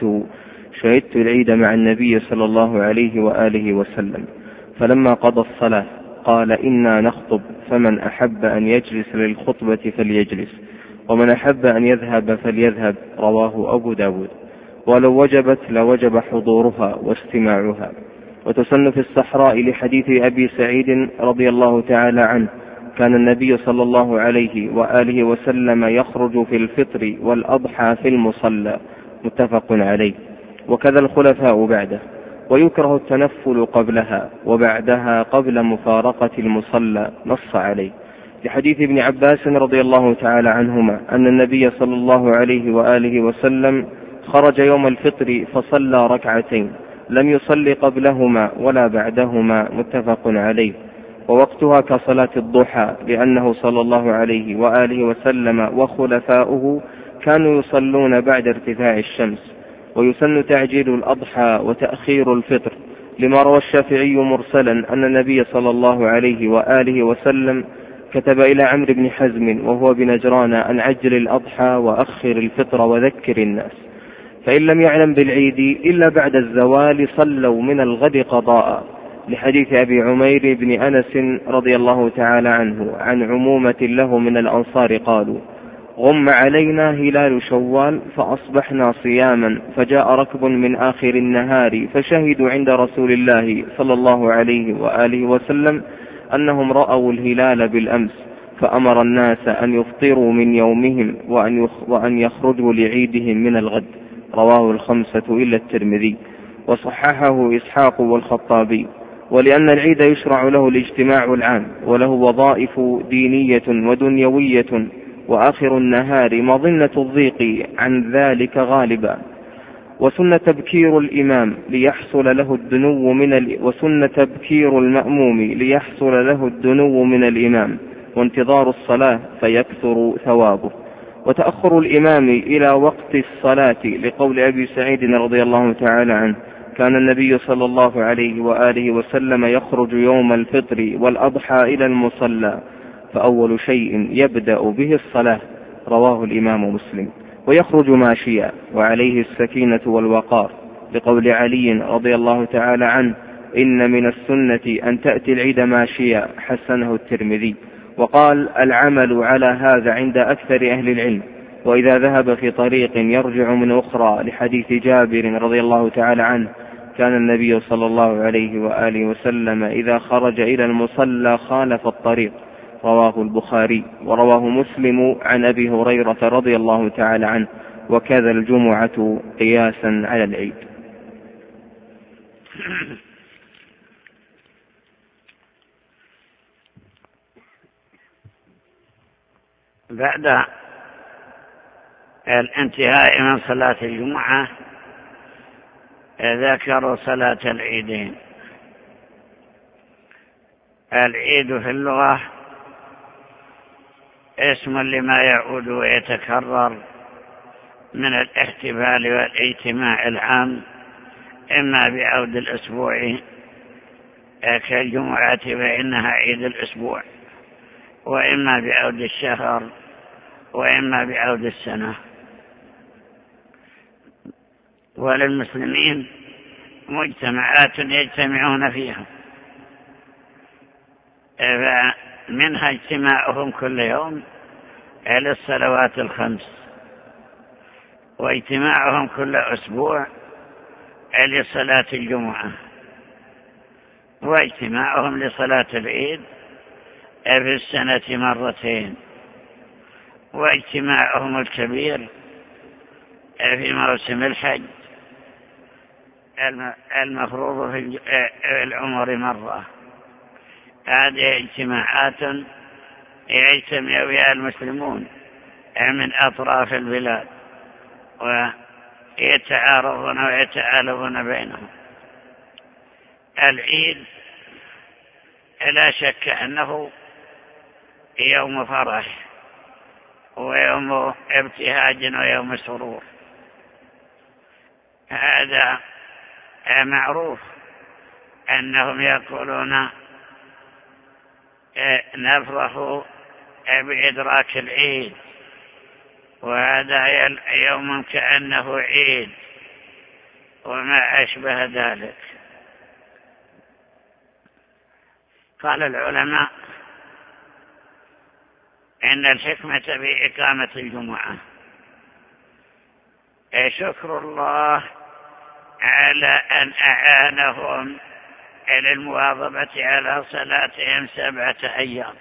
شهدت العيد مع النبي صلى الله عليه وآله وسلم، فلما قضى الصلاة قال: إنا نخطب، فمن أحب أن يجلس للخطبة فليجلس، ومن أحب أن يذهب فليذهب. رواه أبو داود. ولو وجبت لوجب حضورها واستماعها. وتسن في الصحراء لحديث أبي سعيد رضي الله تعالى عنه: كان النبي صلى الله عليه وآله وسلم يخرج في الفطر والأضحى في المصلى، متفق عليه. وكذا الخلفاء بعده. ويكره التنفل قبلها وبعدها قبل مفارقة المصلى، نص عليه لحديث ابن عباس رضي الله تعالى عنهما أن النبي صلى الله عليه وآله وسلم خرج يوم الفطر فصلى ركعتين، لم يصل قبلهما ولا بعدهما، متفق عليه. ووقتها كصلاة الضحى، لأنه صلى الله عليه وآله وسلم وخلفاؤه كانوا يصلون بعد ارتفاع الشمس. ويسن تعجيل الأضحى وتأخير الفطر، لما روى الشافعي مرسلا أن النبي صلى الله عليه وآله وسلم كتب إلى عمرو بن حزم وهو بنجران أن عجل الأضحى وأخر الفطر وذكر الناس، فإن لم يعلم بالعيد إلا بعد الزوال صلوا من الغد قضاء، لحديث أبي عمير بن أنس رضي الله تعالى عنه عن عمومة له من الأنصار قالوا: غم علينا هلال شوال فأصبحنا صياما، فجاء ركب من آخر النهار فشهدوا عند رسول الله صلى الله عليه وآله وسلم أنهم رأوا الهلال بالأمس، فأمر الناس أن يفطروا من يومهم وأن يخرجوا لعيدهم من الغد. رواه الخمسة إلا الترمذي، وصححه إسحاق والخطابي. ولأن العيد يشرع له الاجتماع العام، وله وظائف دينية ودنيوية، وآخر النهار مظنة الضيق عن ذلك غالبا. وسن تبكير الإمام ليحصل له الدنو وسن تبكير المأموم ليحصل له الدنو من الإمام، وانتظار الصلاة فيكثر ثوابه. وتأخر الإمام إلى وقت الصلاة، لقول أبي سعيد رضي الله تعالى عنه: كان النبي صلى الله عليه وآله وسلم يخرج يوم الفطر والأضحى إلى المصلى، فأول شيء يبدأ به الصلاة. رواه الإمام مسلم. ويخرج ماشيا، وعليه السكينة والوقار، لقول علي رضي الله تعالى عنه: إن من السنة أن تأتي العيد ماشيا، حسنه الترمذي. وقال: العمل على هذا عند أكثر أهل العلم، وإذا ذهب في طريق يرجع من أخرى، لحديث جابر رضي الله تعالى عنه: كان النبي صلى الله عليه وآله وسلم إذا خرج إلى المصلى خالف الطريق. رواه البخاري. ورواه مسلم عن أبي هريرة رضي الله تعالى عنه. وكذا الجمعة قياسا على العيد.
بعد الانتهاء من صلاة الجمعة ذكروا صلاة العيدين. العيد في اللغة اسم لما يعود ويتكرر من الاحتفال والاجتماع العام، إما بعود الأسبوع كالجمعة فإنها عيد الأسبوع، وإما بعود الشهر، وإما بعود السنة. وللمسلمين مجتمعات يجتمعون فيها، منها اجتماعهم كل يوم للصلوات الخمس، واجتماعهم كل أسبوع لصلاة الجمعة، واجتماعهم لصلاة العيد في السنة مرتين، واجتماعهم الكبير في موسم الحج المفروض في العمر مرة. هذه اجتماعات يجتمع بها المسلمون من أطراف البلاد، ويتعارضون ويتآلفون بينهم. العيد لا شك أنه يوم فرح ويوم ابتهاج ويوم سرور، هذا معروف أنهم يقولون نفرح بإدراك العيد، وهذا يوم كأنه عيد وما أشبه ذلك. قال العلماء إن الحكمة في إقامة الجمعة شكر الله على أن أعانهم إلى المواظبة على صلاتهم 7 أيام،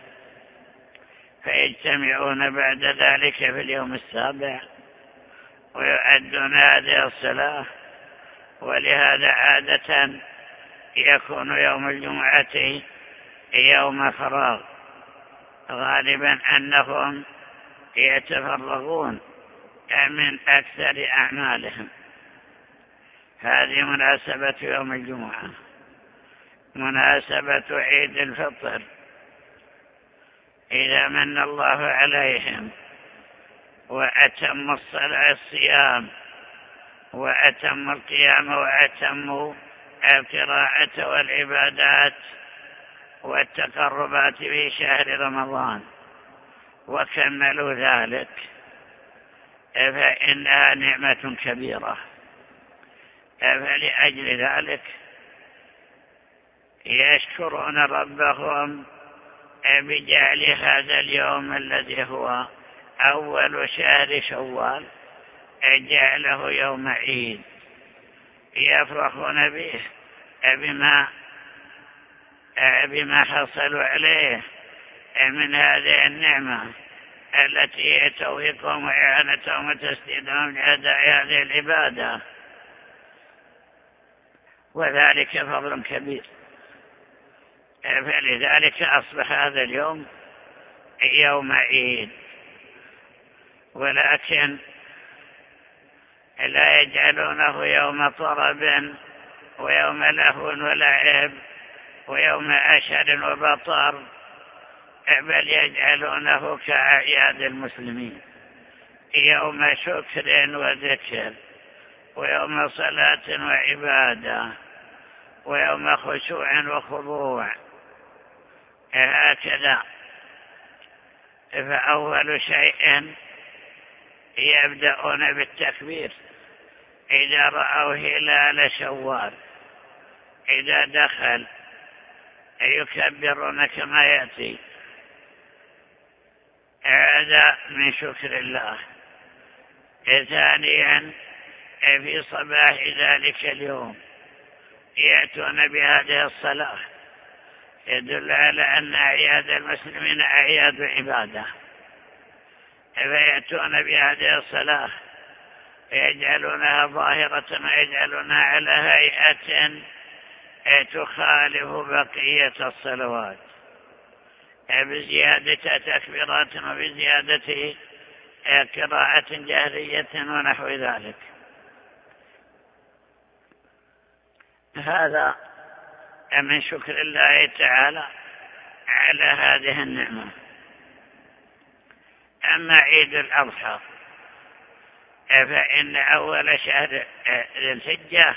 فيجتمعون بعد ذلك في اليوم السابع ويؤدون هذه الصلاة. ولهذا عادة يكون يوم الجمعة يوم فراغ، غالبا أنهم يتفرغون من أكثر أعمالهم. هذه مناسبة يوم الجمعة. مناسبة عيد الفطر إذا من الله عليهم وأتم الصيام وأتم القيام وأتموا القراءة والعبادات والتقربات في شهر رمضان وكملوا ذلك، فإنها نعمة كبيرة. فلأجل ذلك يشكرون ربهم بجعل هذا اليوم الذي هو أول شهر شوال جعله يوم عيد، يفرحون به بما حصلوا عليه من هذه النعمة التي هي توفيقهم وإعانتهم وتسديدهم لأداء هذه العبادة، وذلك فضل كبير. فلذلك أصبح هذا اليوم يوم عيد، ولكن لا يجعلونه يوم طرب ويوم لهو ولعب ويوم أشر وبطر، بل يجعلونه كأعياد المسلمين، يوم شكر وذكر ويوم صلاة وعبادة ويوم خشوع وخضوع. هكذا. فأول شيء يبدأون بالتكبير إذا رأوا هلال شوال، إذا دخل يكبرون كما يأتي. هذا من شكر الله. ثانيا في صباح ذلك اليوم يأتون بهذه الصلاة، يدل على أن أعياد المسلمين أعياد عبادة، فيأتون بهذه الصلاة ويجعلونها ظاهرة ويجعلونها على هيئة تخالف بقية الصلوات بزيادة تكبيرات وبزيادة قراءة جهرية ونحو ذلك. هذا من شكر الله تعالى على هذه النعمة. أما عيد الأضحى فإن أول شهر ذي الحجة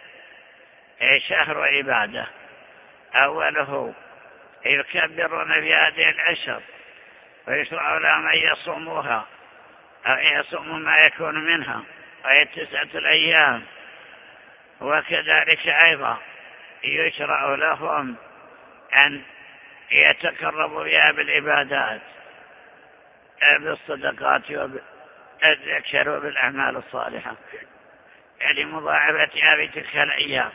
شهر عبادة، أوله يكبرون في هذه العشر ويشرع لهم أن يصوموها أو يصوموا ما يكون منها، وهي 9 الأيام. وكذلك أيضا يشرع لهم أن يتقربوا بها بالعبادات، بالصدقات وبالذكر وبالأعمال الصالحة لمضاعفتها في تلك الأيام.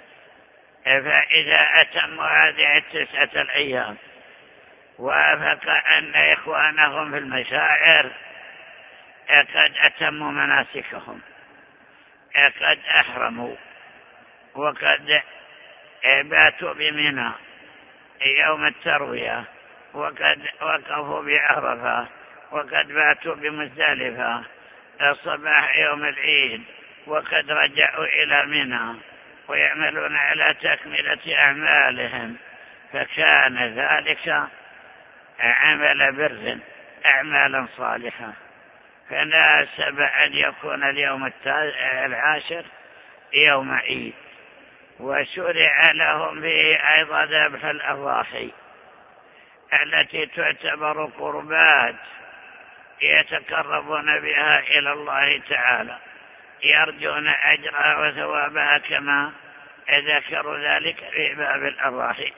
فإذا أتموا هذه 9 الأيام وافق أن إخوانهم في المشاعر قد أتموا مناسكهم، قد أحرموا وقد باتوا بمنى يوم التروية، وقد وقفوا بعرفة، وقد باتوا بمزدلفة صباح يوم العيد، وقد رجعوا إلى منى ويعملون على تكملة أعمالهم، فكان ذلك عمل بر، أعمالا صالحة. فناسب أن يكون اليوم 10 يوم عيد، وشرع لهم به أيضا ذبح الأضاحي التي تعتبر قربات يتقربون بها إلى الله تعالى يرجون أجرها وثوابها كما ذكروا ذلك في باب الأضاحي.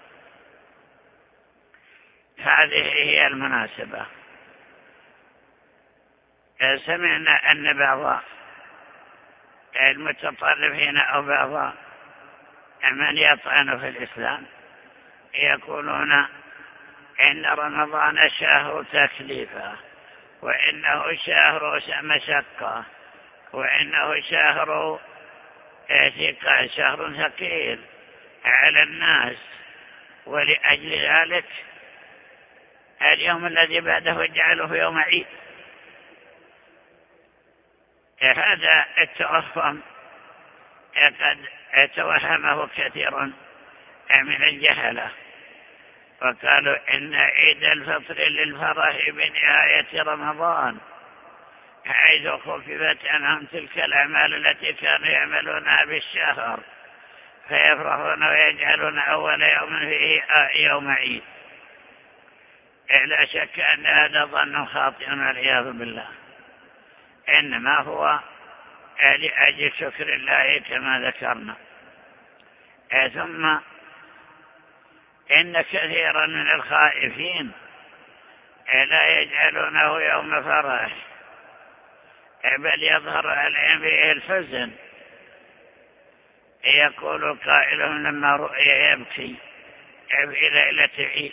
هذه هي المناسبة. سمعنا أن بعض المتطرفين أو بعض من يطعن في الإسلام يقولون إن رمضان شهر تكليفه، وإنه شهر مشقة، وإنه شهر ثقيل على الناس، ولأجل ذلك اليوم الذي بعده جعله يوم عيد. هذا التوهم قد توهمه كثير من الجهلة، وقالوا إن عيد الفطر للفرح بنهاية رمضان، حيث خففت عنهم تلك الأعمال التي كانوا يعملونها بالشهر، فيفرحون ويجعلون أول يوم فيه يوم عيد. لا شك أن هذا ظن خاطئ والعياذ بالله، إنما هو لأجل شكر الله كما ذكرنا. ثم إن كثيرا من الخائفين لا يجعلونه يوم فرح، بل يظهر عليهم فيه الحزن. يقول قائلهم لما رؤي يبكي في ليلة عيد،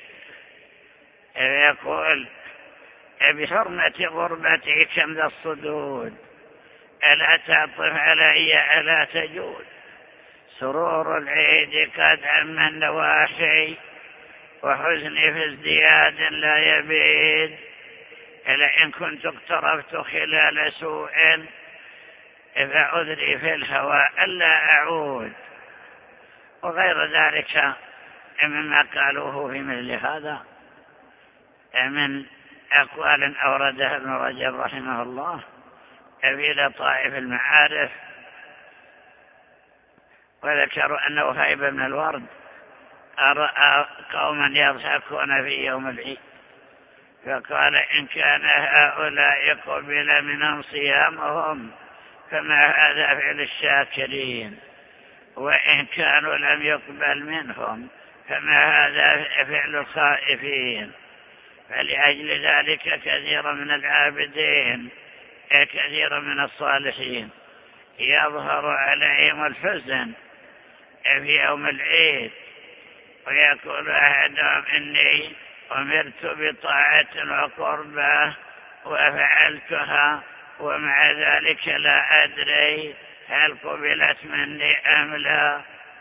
يقول بحرمة غربتي كم ذا الصدود، ألا تعطف علي ألا تجود، سرور العيد قد عم النواحي، وحزني في ازدياد لا يبيد، لئن كنت اقترفت خلال سوء فعذري في الهوى ألا أعود. وغير ذلك مما قالوه في مثل هذا من أقوال أوردها ابن رجب رحمه الله في لطائف المعارف، وذكروا أنه هيب من الورد رأى قوما يضحكون في يوم العيد، فقال إن كان هؤلاء قبل منهم صيامهم فما هذا فعل الشاكرين، وإن كانوا لم يقبل منهم فما هذا فعل الخائفين. فلأجل ذلك كثير من العابدين كثير من الصالحين يظهر عليهم الحزن في يوم العيد، ويقول أحدهم إني أمرت بطاعة وقربة وفعلتها، ومع ذلك لا أدري هل قبلت مني أم لا.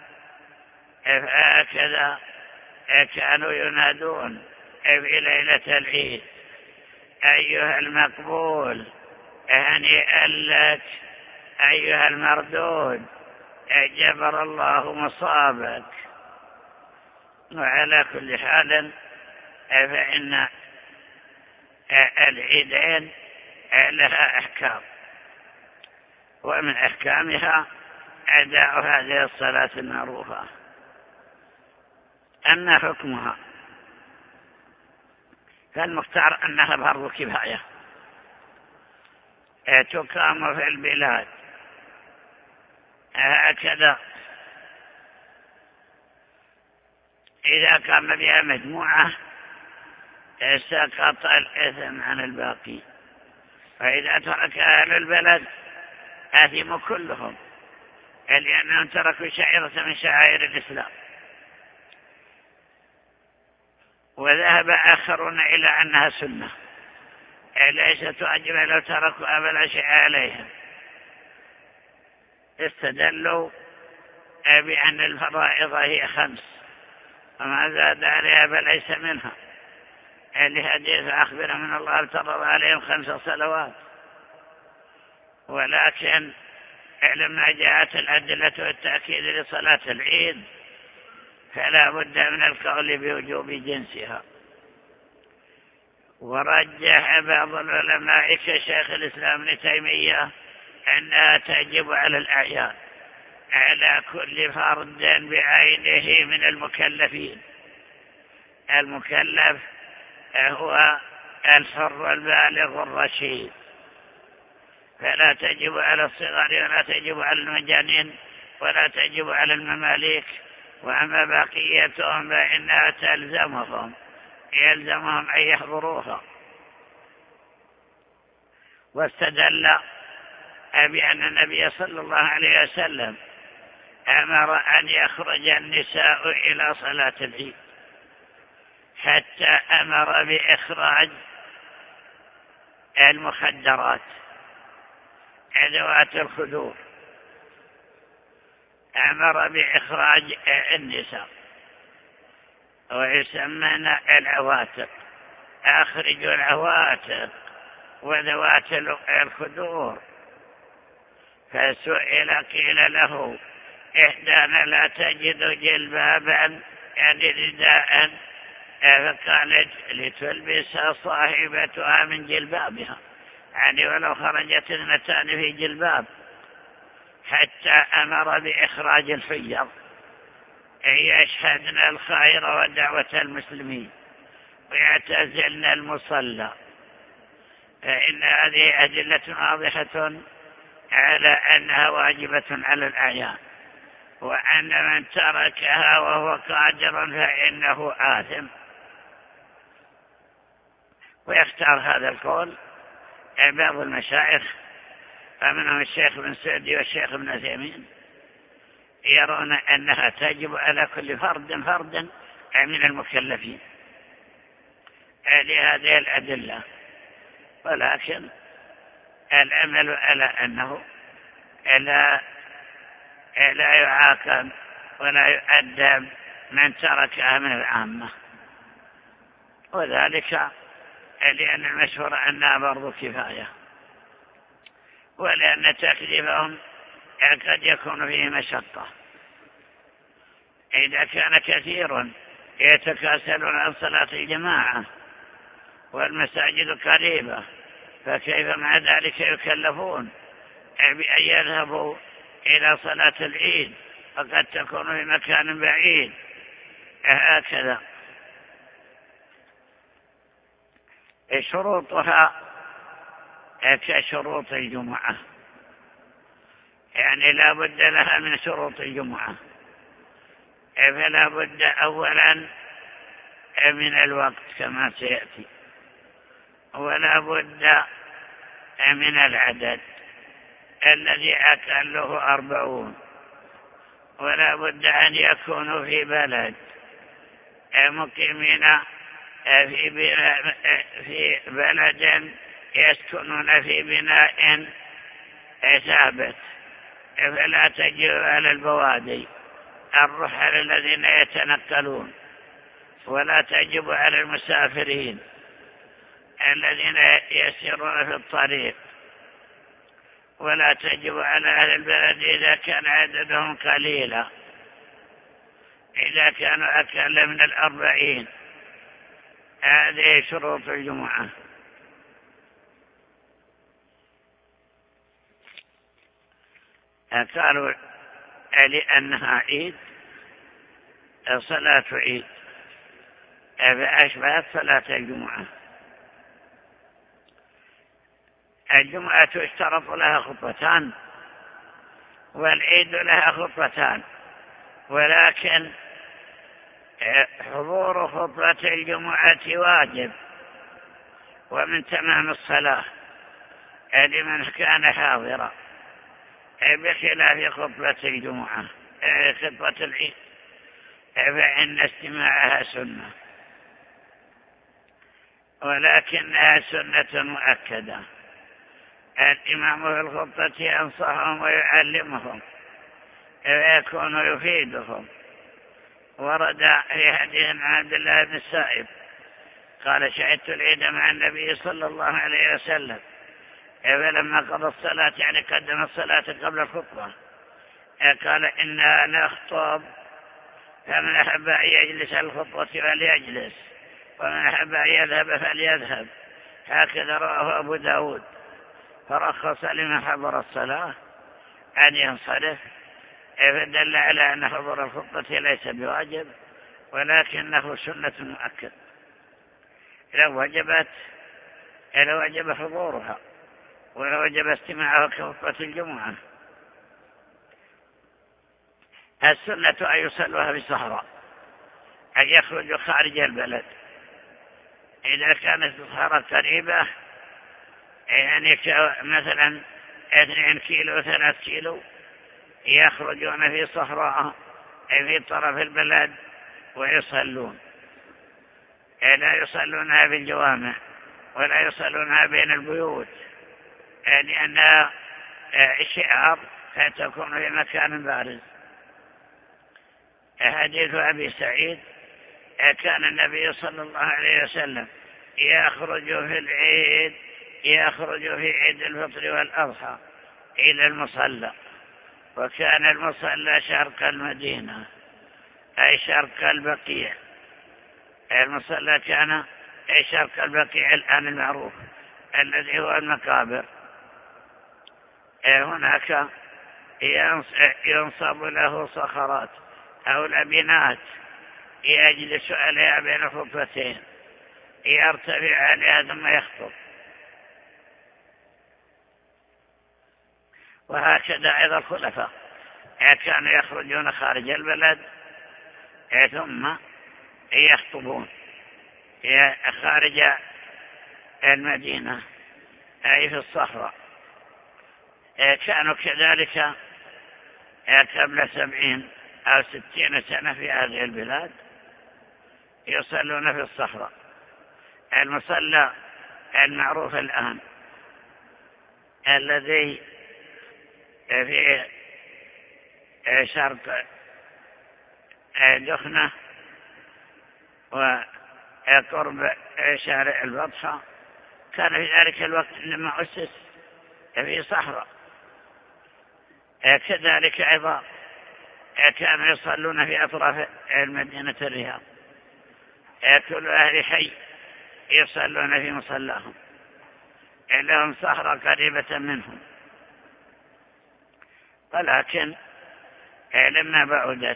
فهكذا كانوا ينادون في ليلة العيد: أيها المقبول هنيئا لك، أيها المردود جبر الله مصابك. وعلى كل حال فإن العيدين لها أحكام، ومن أحكامها أداء هذه الصلاة المعروفة. أما حكمها فالمختار أنها فرض كفاية تقام في البلاد، هكذا إذا قام بها مجموعة سقط الإثم عن الباقي، فإذا ترك أهل البلد آثموا كلهم، لأنهم تركوا شعيرة من شعائر الإسلام. وذهب آخرون إلى أنها سنة ليست واجبة لو تركوا أبل شيء عليهم، استدلوا بأن الفرائض هي 5 وما زاد عليها فليس منها، لحديث أخبر من الله افترض عليهم 5 صلوات. ولكن لما جاءت الأدلة والتأكيد لصلاة العيد فلا بد من القول بوجوب جنسها. ورجح بعض العلماء كشيخ الإسلام ابن تيمية أنها تجب على الأعيان، على كل فرد بعينه من المكلفين، المكلف هو الحر البالغ الرشيد، فلا تجب على الصغار ولا تجب على المجانين ولا تجب على المماليك. وأما بقيتهم فإنها يلزمهم أن يحضروها. واستدل بأن النبي صلى الله عليه وسلم أمر أن يخرج النساء إلى صلاة العيد، حتى أمر بإخراج المخدرات أدوات الخدور، أمر بإخراج النساء ويسمون العواتق، أخرجوا العواتق وذوات الخدور. فسئل قيل له إحدانا لا تجد جلبابا يعني رداء، فقالت لتلبس صاحبتها من جلبابها، يعني ولو خرجت اثنتان في جلباب. حتى أمر بإخراج الحجر يشهدن الخير ودعوة المسلمين ويعتزلن المصلى. فإن هذه أدلة واضحة على أنها واجبة على الأعيان، وأن من تركها وهو قادر فإنه آثم. ويختار هذا القول بعض المشايخ، فمنهم الشيخ بن سعدي والشيخ بن عثيمين، يرون أنها تجب على كل فرد من المكلفين لهذه الأدلة. ولكن الأمل على أنه لا يعاقب ولا يؤدب من تركها من العامة، وذلك لأن المشهور أنها فرض كفاية، ولأن تكليفهم قد يكون فيه مشقة. إذا كان كثير يتكاسلون عن صلاة الجماعة والمساجد قريبة، فكيف مع ذلك يكلفون بأن يذهبوا إلى صلاة العيد وقد تكون في مكان بعيد؟ هكذا شروطها كشروط الجمعة، يعني لا بد لها من شروط الجمعة. فلا بد أولا من الوقت كما سيأتي، ولا بد من العدد الذي أقله 40، ولا بد أن يكونوا في بلد مقيمين في بلد يسكنون في بناء ثابت، فلا تجب على البوادي الرحل الذين يتنقلون، ولا تجب على المسافرين الذين يسيرون في الطريق، ولا تجب على أهل البلد إذا كان عددهم قليلا، إذا كانوا أقل من 40. هذه شروط الجمعة. قالوا لأنها عيد، صلاة عيد، فأشبهت صلاة الجمعة. الجمعة اشترط لها خطبتان، والعيد لها خطبتان، ولكن حضور خطبة الجمعة واجب ومن تمام الصلاة لمن كان حاضرا، بخلاف خطبة الجمعة خطبة العيد فإن استماعها سنة، ولكنها سنة مؤكدة. الإمام في الخطبة ينصحهم ويعلمهم ويكون يفيدهم. ورد في حديث عن عبد الله بن السائب قال: شهدت العيد مع النبي صلى الله عليه وسلم، فلما قضى الصلاة يعني قدم الصلاة قبل الخطبة قال: إنا نخطب، فمن أحب أن يجلس الخطبة فليجلس، ومن أحب أن يذهب فليذهب. هكذا رواه أبو داود، فرخص لمن حضر الصلاة أن ينصرف، فدل على أن حضور الخطبة ليس بواجب، ولكنه سنة مؤكد لو وجب حضورها ولو وجب استماعها كخطبة الجمعة. السنة أن يصلوها في الصحراء، أن يخرجوا خارج البلد. إذا كانت الصحراء قريبة يعني مثلا 2 كيلو 3 كيلو يخرجون في صحراء في طرف البلد ويصلون. لا يصلونها في الجوامع ولا يصلونها بين البيوت لأنها شعار فتكون في مكان بارز. حديث أبي سعيد كان النبي صلى الله عليه وسلم يخرج في عيد الفطر والأضحى إلى المصلى، وكان المصلى شرق المدينة أي شرق البقيع. المصلى كان شرق البقيع الآن المعروف الذي هو المقابر. هناك ينصب له صخرات أو لبنات يجلس عليها بين خطوتين يرتفع عليها ثم يخطب. وهكذا أيضا الخلفاء كانوا يخرجون خارج البلد ثم يخطبون خارج المدينة أي في الصحراء. كانوا كذلك قبل 70 أو 60 سنة في هذه البلاد يصلون في الصحراء. المصلى المعروف الآن الذي في شرق دخنة وقرب شارع البطحة كان في ذلك الوقت لما أسس في صحراء. كذلك أيضا كانوا يصلون في أطراف المدينة الرياض. كل أهل حي يصلون في مصلاهم لهم صحراء قريبة منهم. ولكن لما بعدت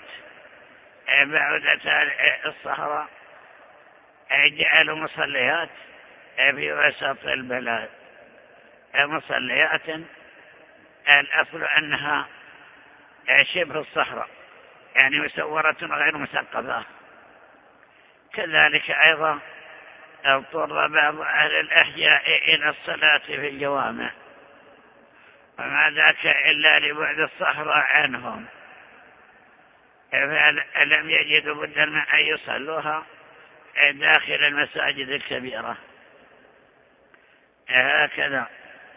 الصحراء جعلوا مصليات في وسط البلاد، مصليات الأصل أنها شبه الصحراء يعني مسورة غير مسقفة. كذلك أيضا اضطر بعض أهل الأحياء إلى الصلاة في الجوامع، وما ذاك إلا لبعد الصحراء عنهم، فلم يجدوا بدا من أن يصلوها داخل المساجد الكبيرة. هكذا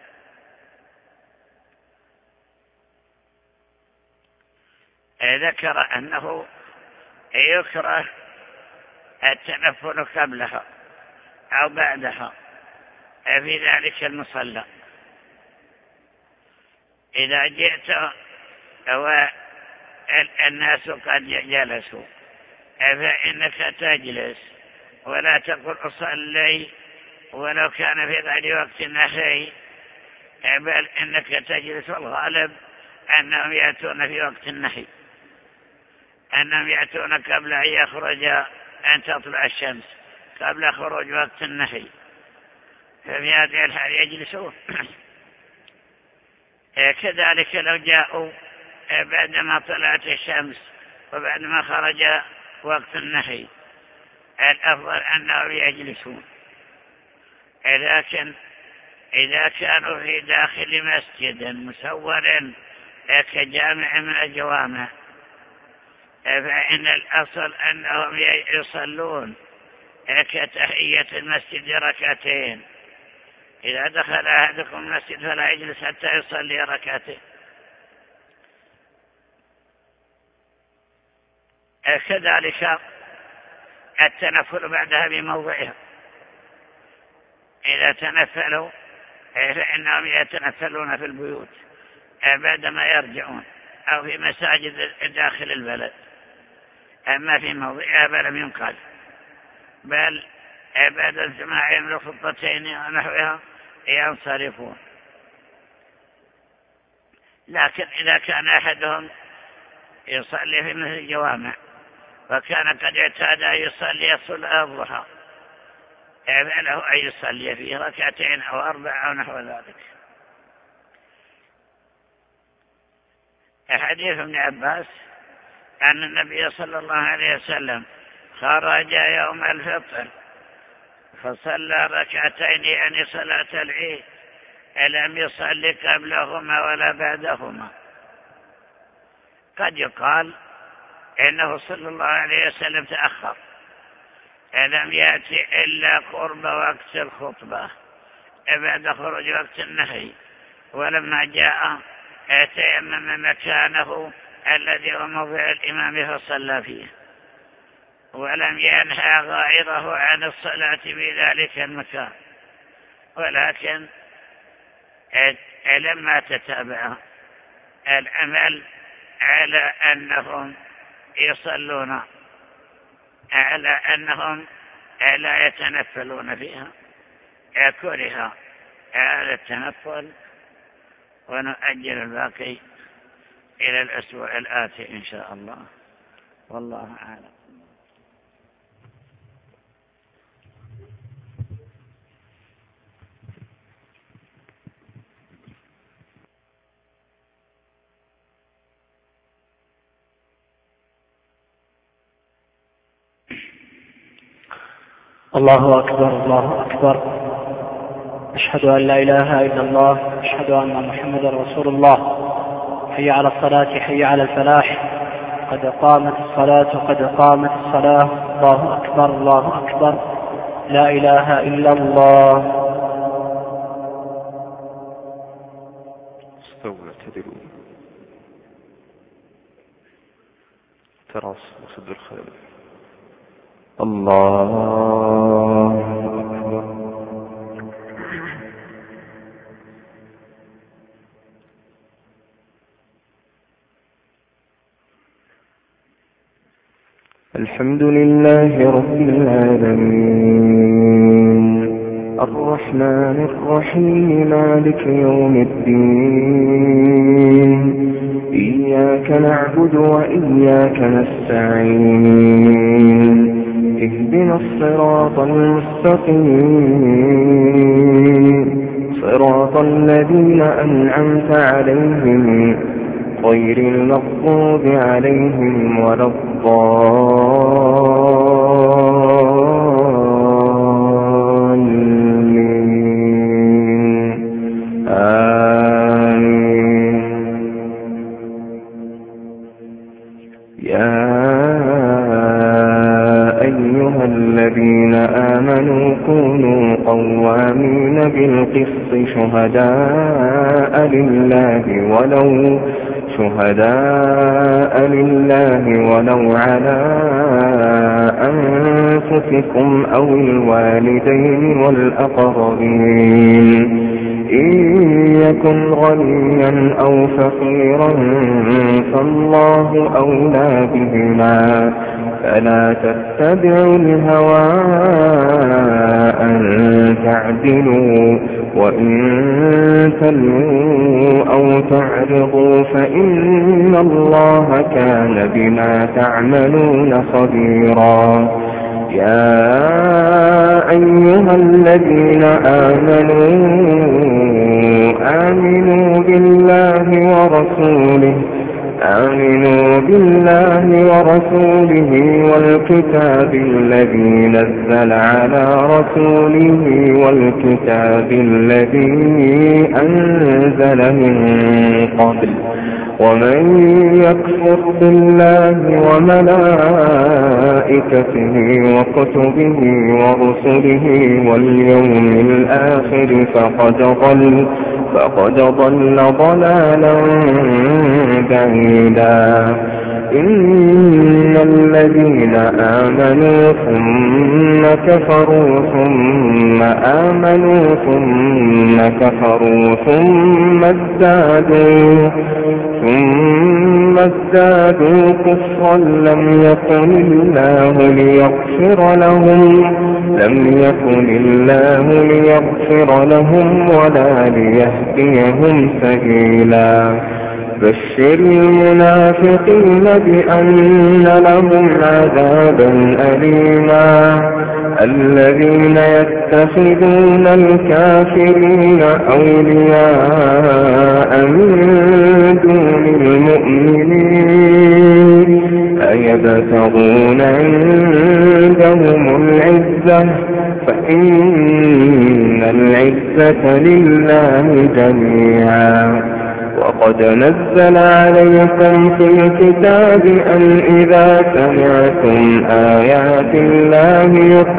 ذكر أنه يكره التنفل قبلها أو بعدها في ذلك المصلى. إذا جئت والناس قد جلسوا فإنك تجلس ولا تقل أصلي ولو كان في غير وقت النهي، بل إنك تجلس. والغالب أنهم يأتون في وقت النهي، أنهم يأتون قبل أن يخرج أن تطلع الشمس، قبل خروج وقت النهي، ففي هذه الحال يجلسون. كذلك لو جاءوا بعدما طلعت الشمس وبعدما خرج وقت النهي الأفضل أنهم يجلسون. لكن إذا كانوا في داخل مسجد مسور كجامع من الجوامع فإن الأصل أنهم يصلون كتحية المسجد ركعتين. إذا دخل أحدكم المسجد فلا يجلس حتى يصلي ركعتين. كذلك التنفل بعدها بموضعها. إذا تنفلوا فإنهم يتنفلون في البيوت بعدما يرجعون أو في مساجد داخل البلد، أما في موضعها فلم ينقل، بل بعد اجتماعهم لخطتين ونحوها ينصرفون. لكن إذا كان أحدهم يصلي في مثل الجوامع فكان قد اعتاد أن يصلي صلاة الضحى، فله أن يصلي فيه 2 أو 4 أو نحو ذلك. حديث ابن عباس أن النبي صلى الله عليه وسلم خرج يوم الفطر فصلى 2 يعني صلاة العيد، لم يصلي قبلهما ولا بعدهما. قد يقال إنه صلى الله عليه وسلم تأخر، لم يأتي إلا قرب وقت الخطبة بعد خروج وقت النهي، ولما جاء تيمم مكانه الذي هو موضع الإمام فصلى فيه، ولم ينهى غيره عن الصلاة في ذلك المكان، ولكن لما تتابع العمل على أنهم يصلون على أنهم لا يتنفلون فيها، كره هذا التنفل، ونؤجل الباقي إلى الأسبوع الآتي إن شاء الله، والله أعلم.
الله أكبر الله أكبر، أشهد أن لا إله إلا الله، أشهد أن محمدا رسول الله. حي على الصلاة حي على الفلاح، قد قامت الصلاة قد قامت الصلاة. الله أكبر الله أكبر، لا إله إلا الله.
استووا اعتدلوا، تراص وسد الخير. الله أكبر. الحمد لله رب العالمين، الرحمن الرحيم، مالك يوم الدين، إياك نعبد وإياك نستعين، اهدنا الصراط المستقيم، صراط الذين أنعمت عليهم غير المغضوب عليهم ولا الضالين. آمين. يا أيها الذين آمنوا كونوا قوامين بالقسط شهداء لله ولو على أنفسكم أو الوالدين والأقربين، إن يكن غنيا أو فقيرا فالله أولى بهما، فلا تتبعوا الهوى أن تعدلوا، وإن تلووا أو تعرضوا فإن الله كان بما تعملون خبيرا. يا أيها الذين آمنوا بالله ورسوله والكتاب الذي نزل على رسوله والكتاب الذي أنزل من قبل، ومن يكفر بالله وملائكته وكتبه ورسله واليوم الآخر فقد ضل ضلالا بعيدا. إن الذين آمنوا ثم كفروا ثم آمنوا ثم كفروا ثم ازدادوا كفرا لم يكن الله ليغفر لهم ولا ليهديهم سبيلا. بشر المنافقين بأن لهم عذابا أليما الذين يتخذون الكافرين أولياء من دون المؤمنين أيبتغون عندهم العزة فإن العزة لله جميعا وقد نزل عليكم في الكتاب أن إذا سمعتم آيات الله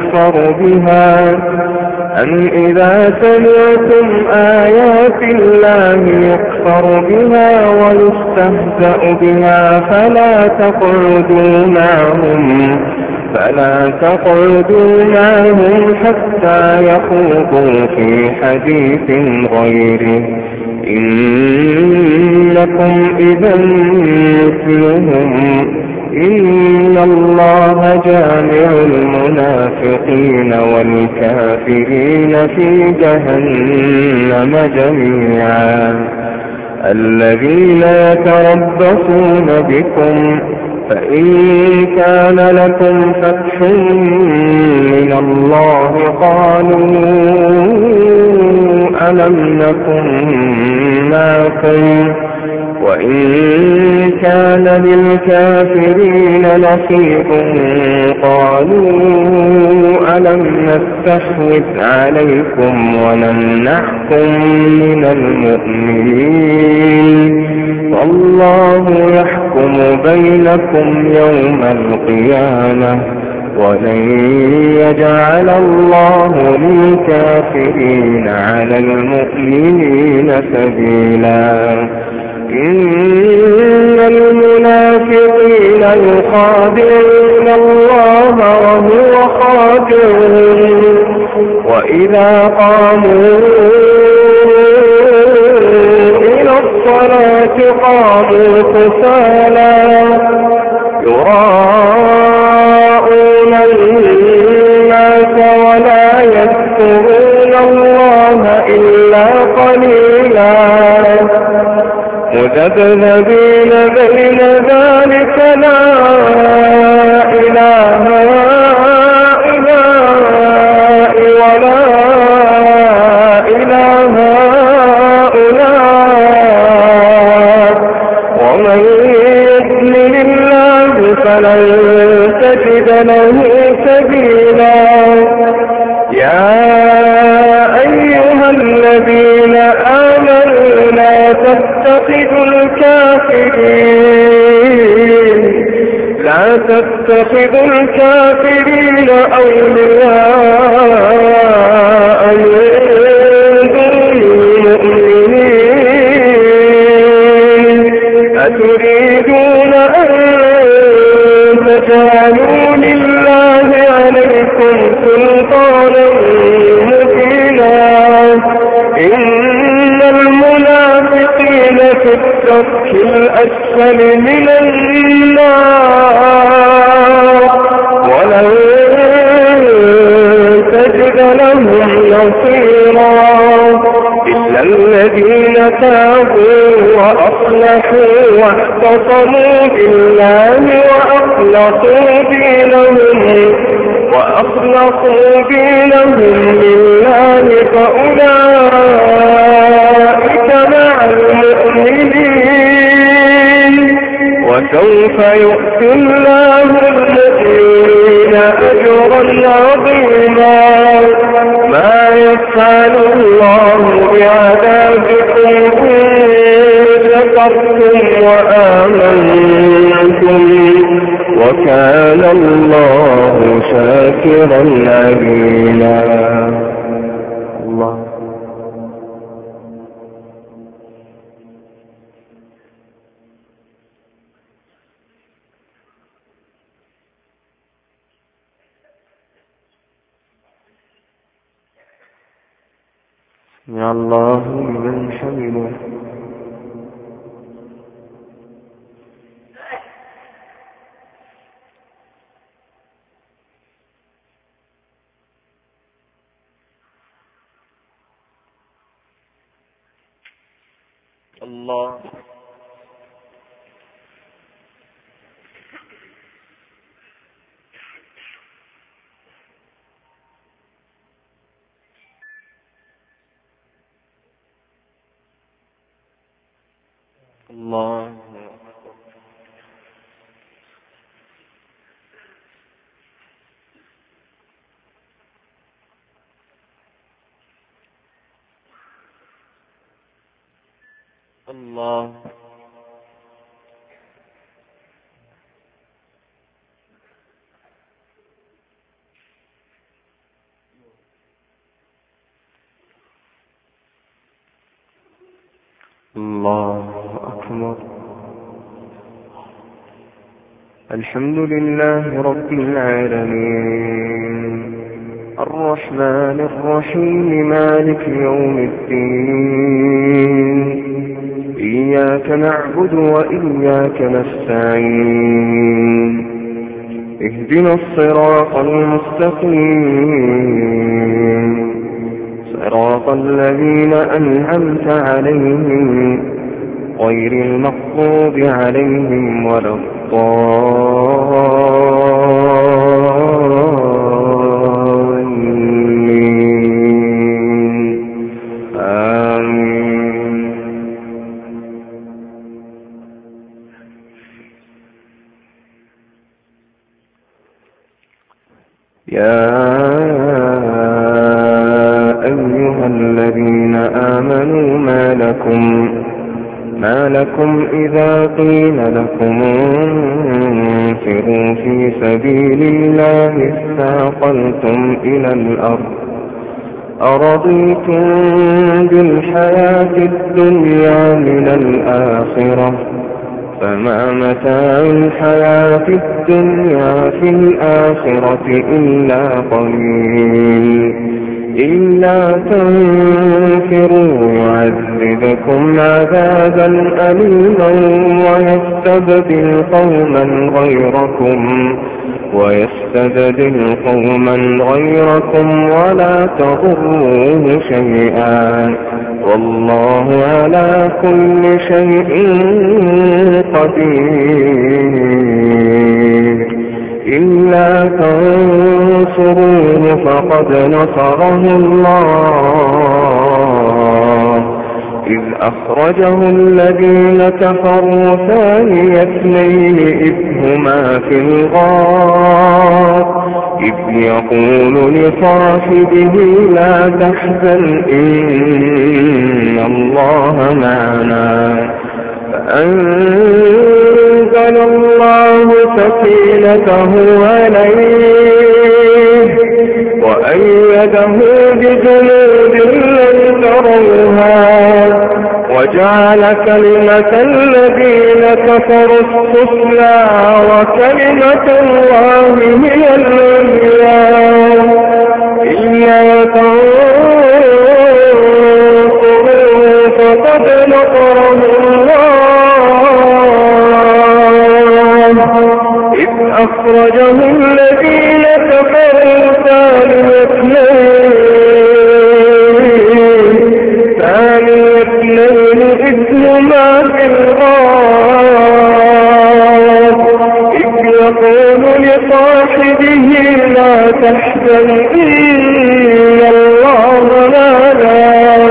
يكفر بها ويستهزأ بها فلا تقعدوا معهم حتى يخوضوا في حديث غيره إنكم إذا مثلهم إن الله جامع المنافقين والكافرين في جهنم جميعا الذين يتربصون بكم فإن كان لكم فتح من الله قالوا ألم نكن معكم وإن كان للكافرين نصيب قالوا ألم نستحوذ عليكم ونمنعكم من المؤمنين والله يحكم بينكم يوم القيامة ولن يجعل الله للكافرين على المؤمنين سبيلا إن المنافقين يخادعون الله وهو خادعهم وإذا قاموا إلى الصلاة قاموا كسالى يراءون الناس ولا يذكرون الله إلا قليلا مذبذبين بين ذلك لا إله هؤلاء ولا إله هؤلاء ومن يضلل الله فلن تجد له سبيلا يا أيها الذين آمنوا لا تتخذوا الكافرين أولياء من دون المؤمنين أتريدون أن تجعلوا لله عليكم سلطانا مبينا إن المنافقين في الدرك الأسفل من النار ولن تجد لهم نصيرا إلا الذين تابوا وأصلحوا واعتصموا بالله وأخلصوا دينهم لله فأولئك مع المؤمنين وسوف يؤتي الله المؤمنين أجرا عظيما ما يفعل الله بعذابكم إن شكرتم وآمنتم وكان الله شاكرا عليما الله يا الله لمن حمده الله الله الله الله أكبر. الحمد لله رب العالمين الرحمن الرحيم مالك يوم الدين إياك نعبد وإياك نستعين اهدنا الصراط المستقيم صراط الذين أنعمت عليهم غير المغضوب عليهم ولا الضالين آمين. يا أيها الذين آمنوا ما لكم إذا قيل لكم انفروا في سبيل الله اثاقلتم إلى الأرض أرضيتم بالحياة الدنيا من الآخرة فما متاع الحياة الدنيا في الآخرة إلا قليل إلا تنفروا يعذبكم عذابا أليما ويستبدل قوما غيركم ولا تضروه شيئا والله على كل شيء قدير. إلا تنصروه فقد نصره الله إذ أخرجه الذين كفروا ثاني اثنين إذ هما في الغار إذ يقول لصاحبه لا تحزن إن الله معنا فأنزل الله سكينته عليه وأيده بجنود لم تروها وجعل كلمة الذين كفروا السفلى وكلمة الله هي العليا. إلا تنصروه فقد نصره الله إذ أخرجه الذين كفروا ثاني اثنين إذ هما في الغار إذ يقول لصاحبه لا تحزن إن الله معنا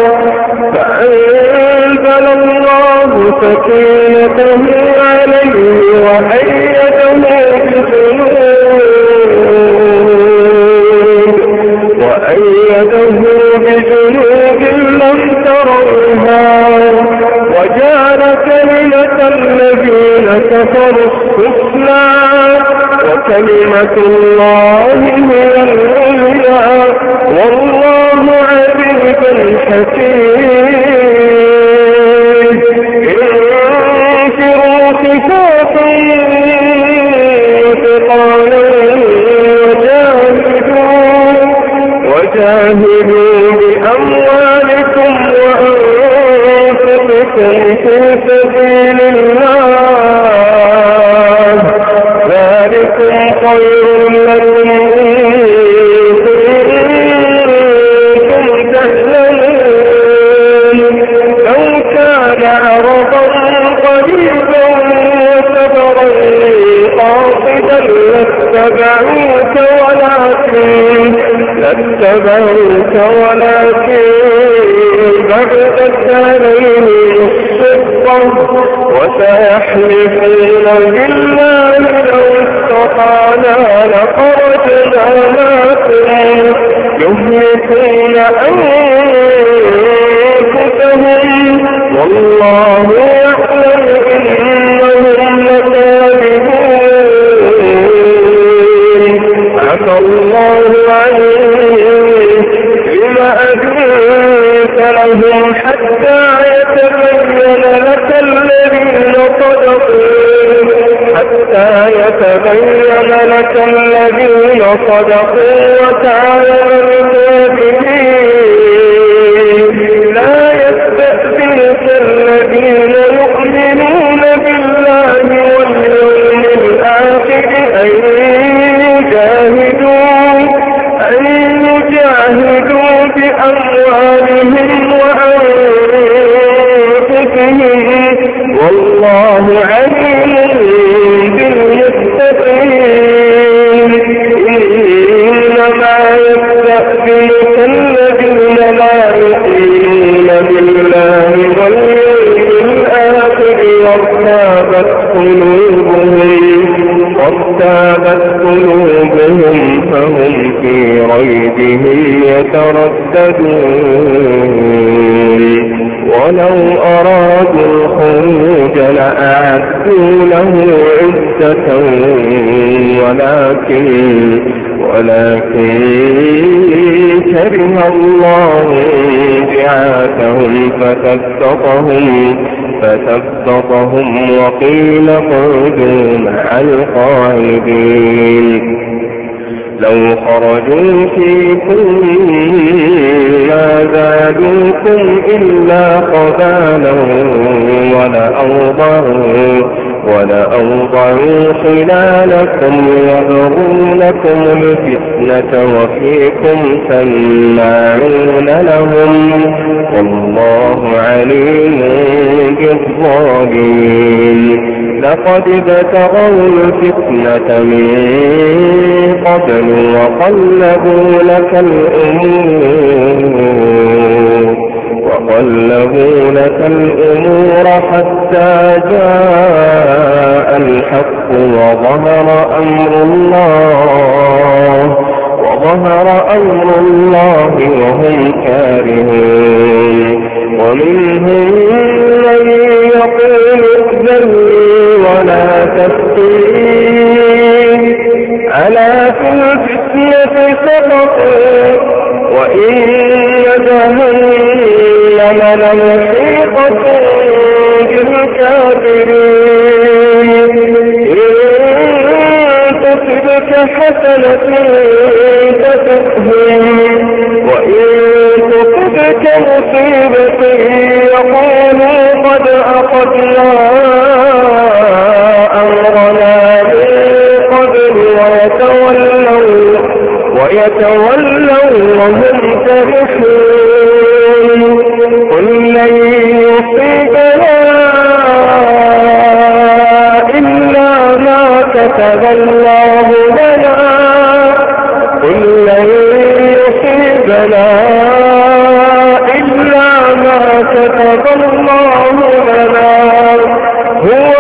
فأنزل الله سكينته عليه وأيده بجنود لم تروها وجعل كلمة الذين كفروا السفلى وكلمة الله هي العليا والله عزيز حكيم. انفروا خفافا وثقالا وجاهدوا بأموالكم وأنفسكم في سبيل الله ذلكم خير لكم إن كنتم تعلمون. لو كان عرضا قريبا وسفرا قاصدا لاتبعوك ولكن بعدت عليهم الشقة
وسيحلفون بالله لو استطعنا لخرجنا معكم يهلكون أنفسهم والله يعلم إنهم لكاذبون عفى الله عنهم لما أذنت لهم حتى يتبين لك الذين صدقوا وتعلم الكاذبين لا يستأذنك الذين يؤمنون بالله واليوم الآخر أن يجاهدوا بأموالهم وأنفسهم والله عليم بالمتقين إنما يستأذنك الذين لا يؤمنون بالله واليوم الآخر وارتابت قلوبهم فهم في ريبهم يترددون ولو أرادوا الخروج لأعدوا له عدة ولكن كره الله بعاثهم فثبطهم وقيل اقعدوا مع القاعدين لو خرجوا فيكم ما زادوكم إلا خبالا ولأوضعوا خلالكم يبغونكم الفتنة وفيكم سماعون لهم والله عليم بالظالمين لقد ابتغوا الفتنة من قبل وقلبوا لك الأمور حتى جاء الحق وظهر أمر الله وهم كارهون ومنهم من يقول ائذن لي ولا تفتني ألا في الفتنة سقطوا وإن جهنم لمحيطة بالكافرين إن تصبك حسنة تسؤهم وإن تصبك مصيبة يقولوا قد أخذنا أمرنا من قبل ويتولوا وهم فرحون قل لن يصيبنا إلا ما كتب الله لنا قل لن يصيبنا إلا ما كتب الله لنا هو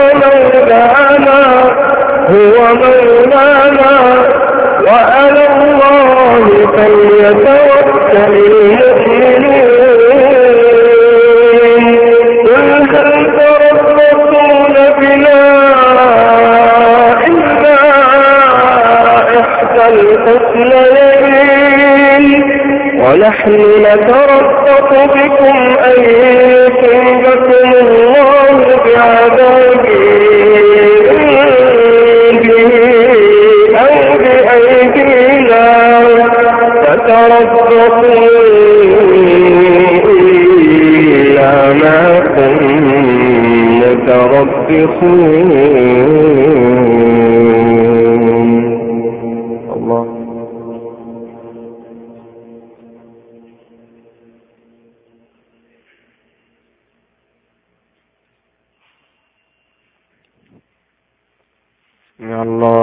مولانا وعلى الله فليتوكل المؤمنون قل هل تربصون بنا إلا إحدى الحسنيين ونحن نتربص بكم أن يصيبكم الله بعذاب أو بأيدينا فتربصوا إلا معكم متربصون الله يا الله